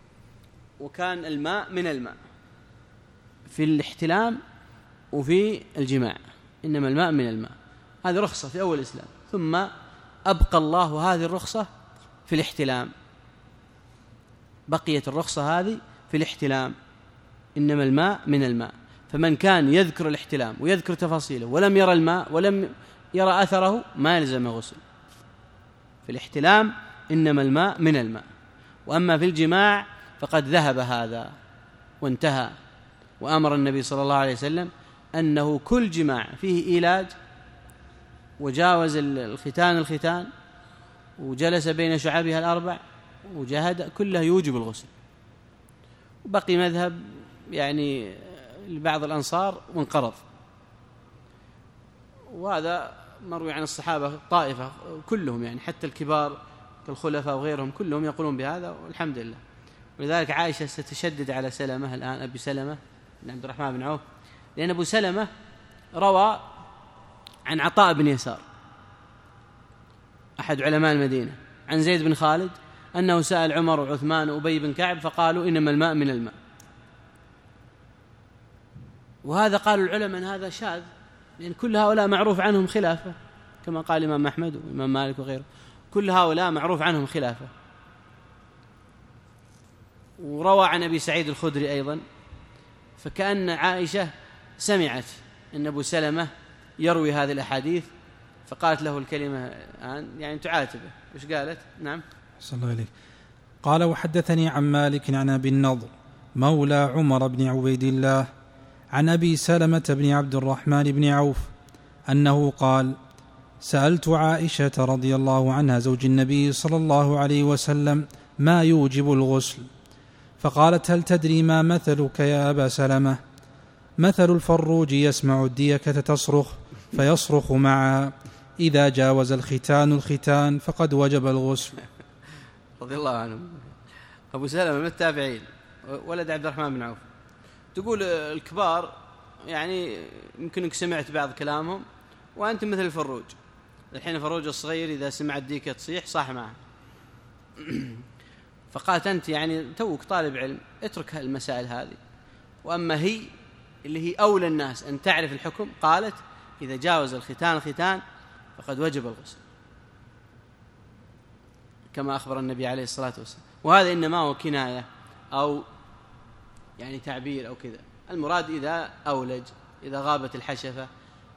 وكان الماء من الماء في الاحتلام وفي الجماع، إنما الماء من الماء. هذه رخصة في أول الإسلام، ثم أبقى الله هذه الرخصة في الاحتلام، بقيت الرخصة هذه في الاحتلام، إنما الماء من الماء. فمن كان يذكر الاحتلام ويذكر تفاصيله ولم يرى الماء ولم يرى أثره ما يلزم غسل. في الاحتلام إنما الماء من الماء، وأما في الجماع فقد ذهب هذا وانتهى. وأمر النبي صلى الله عليه وسلم أنه كل جماع فيه إيلاج وجاوز الختان الختان وجلس بين شعبها الأربع وجهد كله يوجب الغسل. وبقي مذهب يعني لبعض الأنصار وانقرض، وهذا مروي عن الصحابة طائفة كلهم، يعني حتى الكبار كالخلفاء وغيرهم كلهم يقولون بهذا والحمد لله. ولذلك عائشة ستشدد على سلمة الآن، أبي سلمة بن عبد الرحمن بن عوف، لأن أبو سلمة روى عن عطاء بن يسار أحد علماء المدينة عن زيد بن خالد أنه سأل عمر وعثمان وأبي بن كعب فقالوا إنما الماء من الماء. وهذا قالوا العلماء أن هذا شاذ، لأن كل هؤلاء معروف عنهم خلافة، كما قال الإمام أحمد وإمام مالك وغيره، كل هؤلاء معروف عنهم خلافة. وروى عن أبي سعيد الخدري أيضا، فكأن عائشة سمعت أن أبو سلمة يروي هذه الأحاديث فقالت له الكلمة الآن يعني تعاتبه. وش قالت؟ نعم. صلى الله عليه. قال: وحدثني عن مالك عن أبي النضر مولى عمر بن عبيد الله عن أبي سلمة بن عبد الرحمن بن عوف أنه قال: سألت عائشة رضي الله عنها زوج النبي صلى الله عليه وسلم ما يوجب الغسل، فقالت: هل تدري ما مثلك يا أبا سلمة؟ مثل الفروج يسمع الديكة تصرخ فيصرخ معها: إذا جاوز الختان الختان فقد وجب الغسل. رضي الله عنه. أبو سلمة من التابعين، ولد عبد الرحمن بن عوف. تقول الكبار يعني يمكنك سمعت بعض كلامهم وأنت مثل الفروج. الحين الفروج الصغير إذا سمع الديكة تصيح صاح معه. فقالت أنت يعني توك طالب علم، اترك المسائل هذه، وأما هي اللي هي أولى الناس أن تعرف الحكم، قالت: إذا جاوز الختان الختان فقد وجب الغسل، كما أخبر النبي عليه الصلاة والسلام. وهذا إنما هو كناية أو يعني تعبير أو كذا. المراد إذا أولج، إذا غابت الحشفة،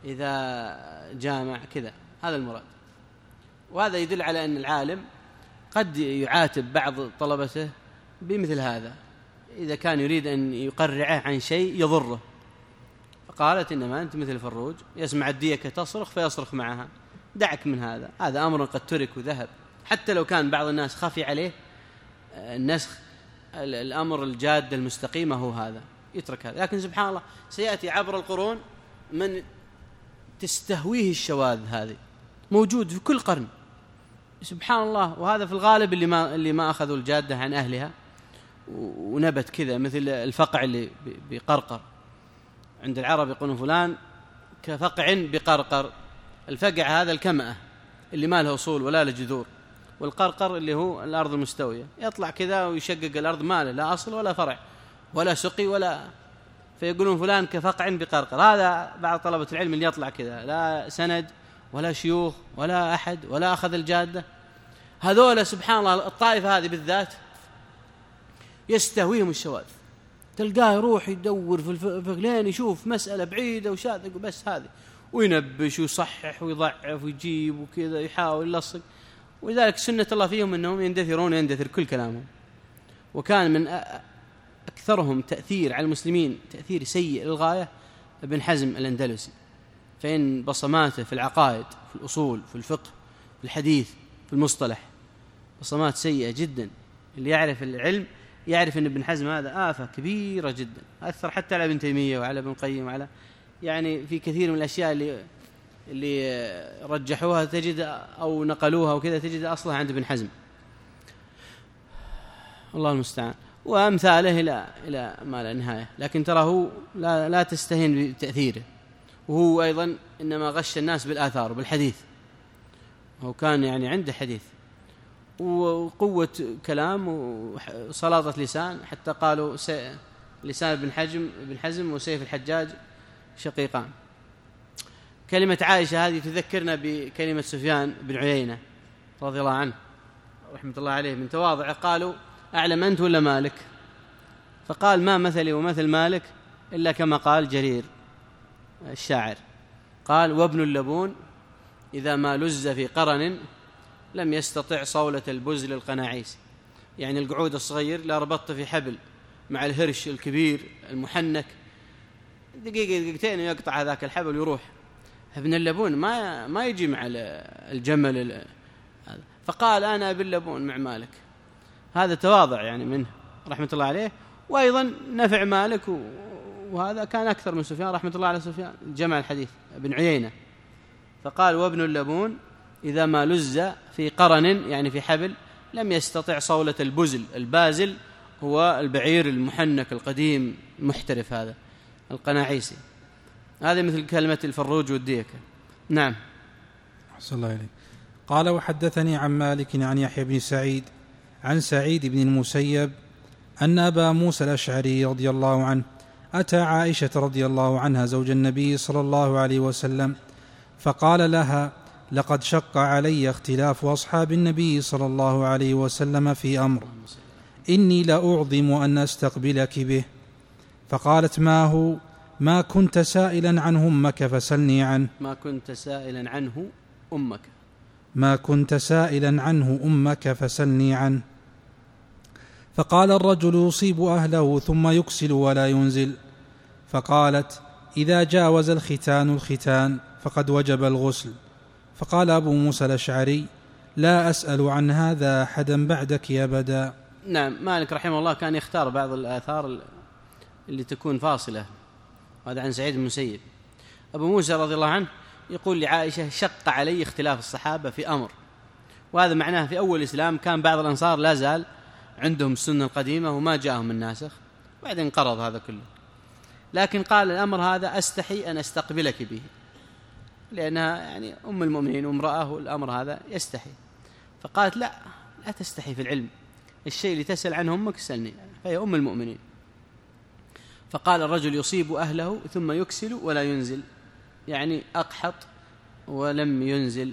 إذا جامع كذا، هذا المراد. وهذا يدل على أن العالم قد يعاتب بعض طلبته بمثل هذا إذا كان يريد أن يقرعه عن شيء يضره. فقالت: إنما أنت مثل الفروج، يسمع الديكة تصرخ فيصرخ معها، دعك من هذا، هذا أمر قد ترك وذهب. حتى لو كان بعض الناس خفي عليه النسخ، الأمر الجاد المستقيم هو هذا، يترك هذا. لكن سبحان الله سيأتي عبر القرون من تستهويه الشواذ، هذه موجود في كل قرن سبحان الله. وهذا في الغالب اللي ما اللي ما أخذوا الجادة عن أهلها ونبت كذا، مثل الفقع اللي بقرقر. عند العرب يقولون فلان كفقع بقرقر. الفقع هذا الكمأة اللي ما له أصول ولا له جذور، والقرقر اللي هو الأرض المستوية، يطلع كذا ويشقق الأرض، ما له لا أصل ولا فرع ولا سقي ولا، فيقولون فلان كفقع بقرقر. هذا بعض طلبة العلم اللي يطلع كذا، لا سند ولا شيوخ ولا أحد ولا أخذ الجادة. هذول سبحان الله الطائفة هذه بالذات يستهويهم الشواذ، تلقاه يروح يدور في الفقلين يشوف مسألة بعيدة وشاذ بس هذه، وينبش ويصحح ويضعف ويجيب وكذا يحاول يلصق. ولذلك سنة الله فيهم أنهم يندثرون يندثر كل كلامهم. وكان من أكثرهم تأثير على المسلمين تأثير سيء للغاية ابن حزم الأندلسي، فإن بصماته في العقائد، في الأصول، في الفقه، في الحديث، في المصطلح، بصمات سيئة جدا. اللي يعرف العلم يعرف أن ابن حزم هذا آفة كبيرة جدا، أثر حتى على ابن تيمية وعلى ابن القيم وعلى يعني في كثير من الأشياء اللي اللي رجحوها تجد أو نقلوها وكذا تجد أصلها عند ابن حزم، الله المستعان. وأمثاله إلى إلى ما لا نهاية. لكن تراه لا لا تستهين بتأثيره، وهو أيضا إنما غش الناس بالآثار وبالحديث. هو كان يعني عنده حديث وقوة كلام وصلاطة لسان، حتى قالوا لسان ابن حزم ابن حزم وسيف الحجاج شقيقان. كلمة عائشة هذه تذكرنا بكلمة سفيان بن عيينة رضي الله عنه رحمة الله عليه من تواضعه. قالوا: أعلم أنت ولا مالك؟ فقال: ما مثلي ومثل مالك إلا كما قال جرير الشاعر، قال: وابن اللبون إذا ما لز في قرن لم يستطع صولة البزل القناعيس. يعني القعود الصغير لا ربطت في حبل مع الهرش الكبير المحنك، دقيقة دقيقتين يقطع ذاك الحبل ويروح. ابن اللبون ما ما يجي مع الجمل. فقال: أنا ابن اللبون مع مالك. هذا تواضع يعني منه رحمة الله عليه. وأيضا نفع مالك، وهذا كان أكثر من سفيان رحمة الله على سفيان، جمع الحديث ابن عيينة. فقال: وابن اللبون إذا ما لز في قرن يعني في حبل لم يستطع صولة البزل. البازل هو البعير المحنك القديم المحترف، هذا القناعيسي. هذا مثل كلمة الفروج والديكة. نعم. أحسن الله إليك. قال: وحدثني عن مالك عن يحيى بن سعيد عن سعيد بن المسيب أن أبا موسى الأشعري رضي الله عنه أتى عائشة رضي الله عنها زوج النبي صلى الله عليه وسلم فقال لها: لقد شق علي اختلاف أصحاب النبي صلى الله عليه وسلم في أمر إني لأعظم أن أستقبلك به. فقالت: ما هو؟ ما كنت سائلا عنه أمك فسلني عنه. ما كنت سائلا عنه أمك ما كنت سائلا عنه أمك فسلني عنه. فقال الرجل: يصيب أهله ثم يكسل ولا ينزل. فقالت: إذا جاوز الختان الختان فقد وجب الغسل. فقال أبو موسى الأشعري: لا أسأل عن هذا أحدا بعدك أبدا. نعم. مالك رحمه الله كان يختار بعض الآثار اللي تكون فاصلة. هذا عن سعيد بن المسيب. أبو موسى رضي الله عنه يقول لعائشة شق علي اختلاف الصحابة في أمر، وهذا معناه في أول الإسلام كان بعض الأنصار لا زال عندهم السنة القديمة وما جاءهم الناسخ، بعدين انقرض هذا كله. لكن قال الأمر هذا أستحي أن أستقبلك به، لأنها يعني أم المؤمنين وامرأة، والأمر هذا يستحي. فقالت لا لا تستحي في العلم، الشيء اللي تسأل عنه أمك سألني، فهي أم المؤمنين. فقال الرجل يصيب أهله ثم يكسل ولا ينزل، يعني أقحط ولم ينزل،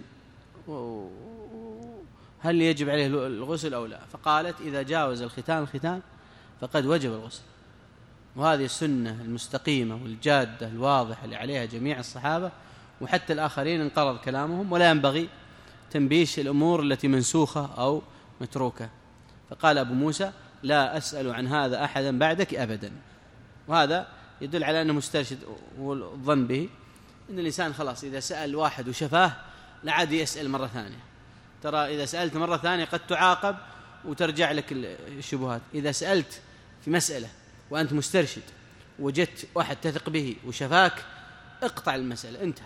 هل يجب عليه الغسل أو لا؟ فقالت إذا جاوز الختان الختان فقد وجب الغسل. وهذه السنة المستقيمة والجادة الواضحة اللي عليها جميع الصحابة وحتى الآخرين انقرض كلامهم، ولا ينبغي تنبيش الأمور التي منسوخة أو متروكة. فقال أبو موسى لا أسأل عن هذا أحدا بعدك أبدا. وهذا يدل على أنه مسترشد، والظن به أن الإنسان خلاص إذا سأل واحد وشفاه لا عاد يسأل مرة ثانية. ترى إذا سألت مرة ثانية قد تعاقب وترجع لك الشبهات. إذا سألت في مسألة وأنت مسترشد وجدت واحد تثق به وشفاك، اقطع المسألة، انتهى،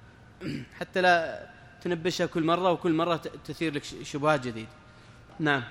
حتى لا تنبشها كل مرة وكل مرة تثير لك شبهات جديدة. نعم.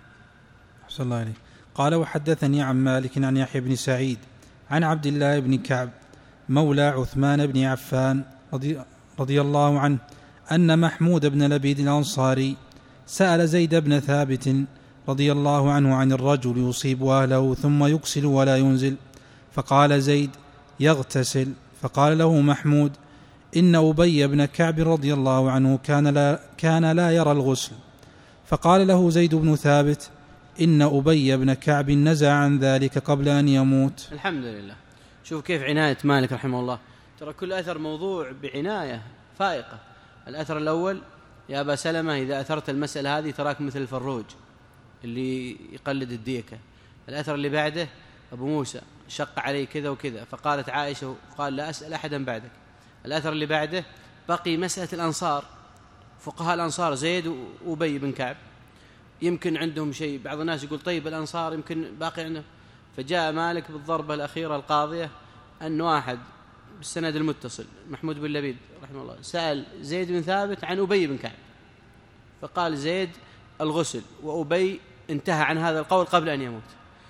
أحسن الله عليك. قال وحدثني عن مالك عن يحيى بن سعيد عن عبد الله بن كعب مولى عثمان بن عفان رضي, رضي الله عنه أن محمود بن لبيد الأنصاري سأل زيد بن ثابت رضي الله عنه عن الرجل يصيب أهله ثم يكسل ولا ينزل، فقال زيد يغتسل. فقال له محمود إن أبي بن كعب رضي الله عنه كان لا, كان لا يرى الغسل. فقال له زيد بن ثابت إن أبي بن كعب نزع عن ذلك قبل أن يموت. الحمد لله. شوف كيف عناية مالك رحمه الله، ترى كل أثر موضوع بعناية فائقة. الأثر الأول يا أبا سلمة إذا أثرت المسألة هذه تراك مثل الفروج اللي يقلد الديكة. الأثر اللي بعده أبو موسى شق عليه كذا وكذا، فقالت عائشة قال لا أسأل أحدا بعدك. الأثر اللي بعده بقي مسألة الأنصار، فقهاء الأنصار زيد وأبي بن كعب يمكن عندهم شيء، بعض الناس يقول طيب الأنصار يمكن باقي عنده. فجاء مالك بالضربة الأخيرة القاضية أن واحد بالسند المتصل محمود بن لبيد رحمه الله سأل زيد بن ثابت عن أبي بن كعب، فقال زيد الغسل وأبي انتهى عن هذا القول قبل أن يموت.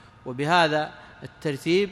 وبهذا الترتيب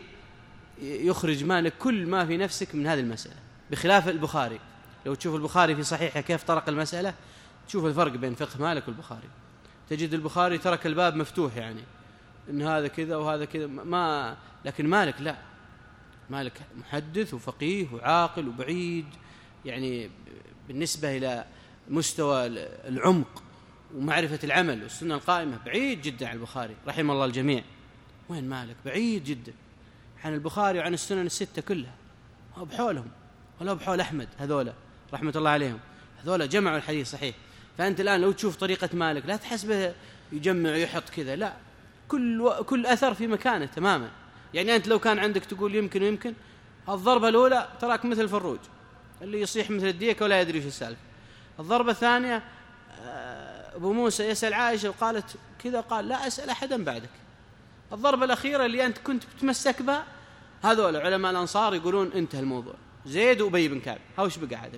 يخرج مالك كل ما في نفسك من هذه المسألة، بخلاف البخاري. لو تشوف البخاري في صحيحه كيف طرق المسألة تشوف الفرق بين فقه مالك والبخاري. تجد البخاري ترك الباب مفتوح، يعني إن هذا كذا وهذا كذا ما، لكن مالك لا، مالك محدث وفقيه وعاقل وبعيد، يعني بالنسبة إلى مستوى العمق ومعرفة العمل والسنة القائمة بعيد جدا عن البخاري رحمه الله الجميع. وين مالك؟ بعيد جدا عن البخاري وعن السنن الستة كلها، هو بحولهم ولا بحول أحمد، هذولا رحمة الله عليهم، هذولا جمعوا الحديث صحيح. فأنت الآن لو تشوف طريقة مالك لا تحسبه يجمع ويحط كذا، لا، كل و... كل أثر في مكانه تماما. يعني أنت لو كان عندك تقول يمكن ويمكن، الضربة الأولى تراك مثل الفروج اللي يصيح مثل الديك ولا يدري شو السالفة. الضربة الثانية أبو موسى يسأل عائشة وقالت كذا، قال لا أسأل أحدا بعدك. الضربة الأخيرة اللي أنت كنت بتمسك بها، هذول علماء الأنصار يقولون انتهى الموضوع، زيد وأبي بن كعب، هاوش بقى عاد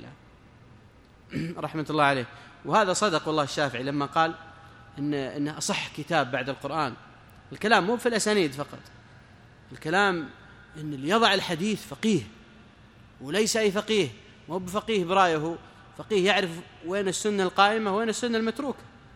الآن رحمة الله عليه. وهذا صدق والله الشافعي لما قال إن إنه أصح كتاب بعد القرآن. الكلام مو في الأسانيد فقط، الكلام إن اللي يضع الحديث فقيه، وليس أي فقيه، مو بفقيه برايه، فقيه يعرف وين السنة القائمة وين السنة المتروكة.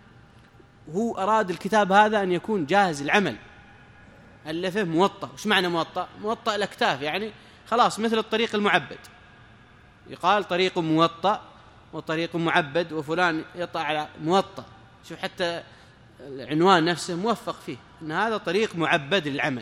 وهو أراد الكتاب هذا أن يكون جاهز العمل، ألفه موطأ. وش معنى موطأ؟ موطأ الأكتاف، يعني خلاص مثل الطريق المعبد، يقال طريق موطأ وطريق معبد، وفلان يطلع على موطأ. شوف حتى العنوان نفسه موفق فيه أن هذا طريق معبد للعمل.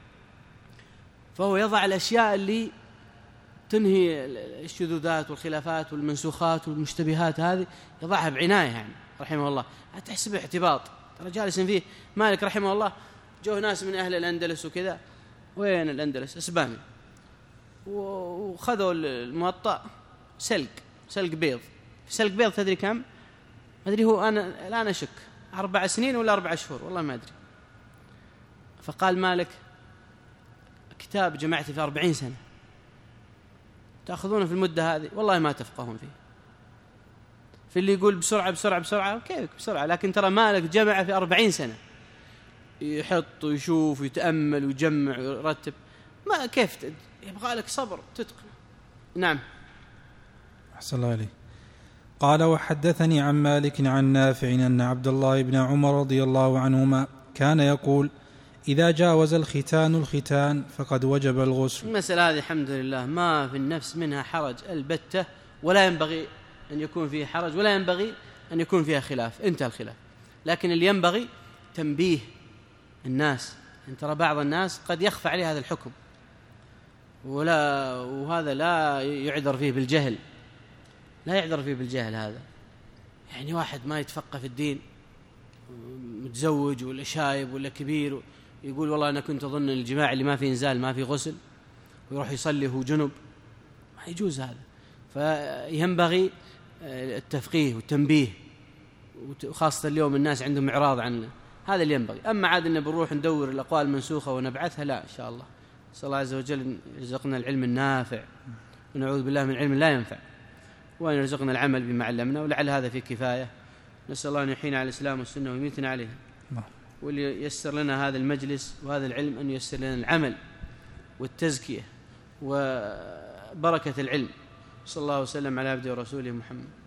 فهو يضع الأشياء اللي تنهي الشذوذات والخلافات والمنسوخات والمشتبهات، هذه يضعها بعناية يعني رحمه الله. تحسب احتباط، ترى جالس فيه مالك رحمه الله. جوه ناس من أهل الأندلس وكذا، وين الأندلس؟ إسبانيا، وخذوا الموطأ سلق سلق بيض. سلق بيض تدري كم؟ ما أدري، هو أنا الآن أشك أربع سنين ولا أربع شهور والله ما أدري. فقال مالك كتاب جمعت في أربعين سنة، تأخذونه في المدة هذه والله ما تفقهون فيه. في اللي يقول بسرعة بسرعة بسرعة كيف بسرعة، لكن ترى مالك جمع في أربعين سنة، يحط ويشوف ويتأمل ويجمع ويرتب، ما كيف يبغى لك صبر تتقن. نعم. أحسن الله عليك. قال وحدثني عن مالك عن نافع أن عبد الله بن عمر رضي الله عنهما كان يقول إذا جاوز الختان الختان فقد وجب الغسل. المسألة هذه الحمد لله ما في النفس منها حرج البتة، ولا ينبغي أن يكون فيه حرج ولا ينبغي أن يكون فيها خلاف، انتهى الخلاف. لكن اللي ينبغي تنبيه الناس، ان ترى بعض الناس قد يخفى عليه هذا الحكم، ولا وهذا لا يعذر فيه بالجهل، لا يعذر فيه بالجهل. هذا يعني واحد ما يتفقه في الدين، متزوج ولا شايب ولا كبير، يقول والله أنا كنت أظن الجماع اللي ما فيه إنزال ما فيه غسل، ويروح يصلي وهو جنب، ما يجوز هذا. فينبغي التفقيه والتنبيه، وخاصة اليوم الناس عندهم إعراض عن هذا اللي ينبغي. أما عاد أن بنروح ندور الأقوال المنسوخة ونبعثها، لا إن شاء الله. صلى الله عز وجل يرزقنا العلم النافع، ونعوذ بالله من علم لا ينفع، وأن يرزقنا العمل بما علمنا، ولعل هذا في كفاية. نسأل الله أن يحيينا على الإسلام والسنة ويميتنا عليها، واللي يسر لنا هذا المجلس وهذا العلم أن يسر لنا العمل والتزكية وبركة العلم. صلى الله وسلم على عبده ورسوله محمد.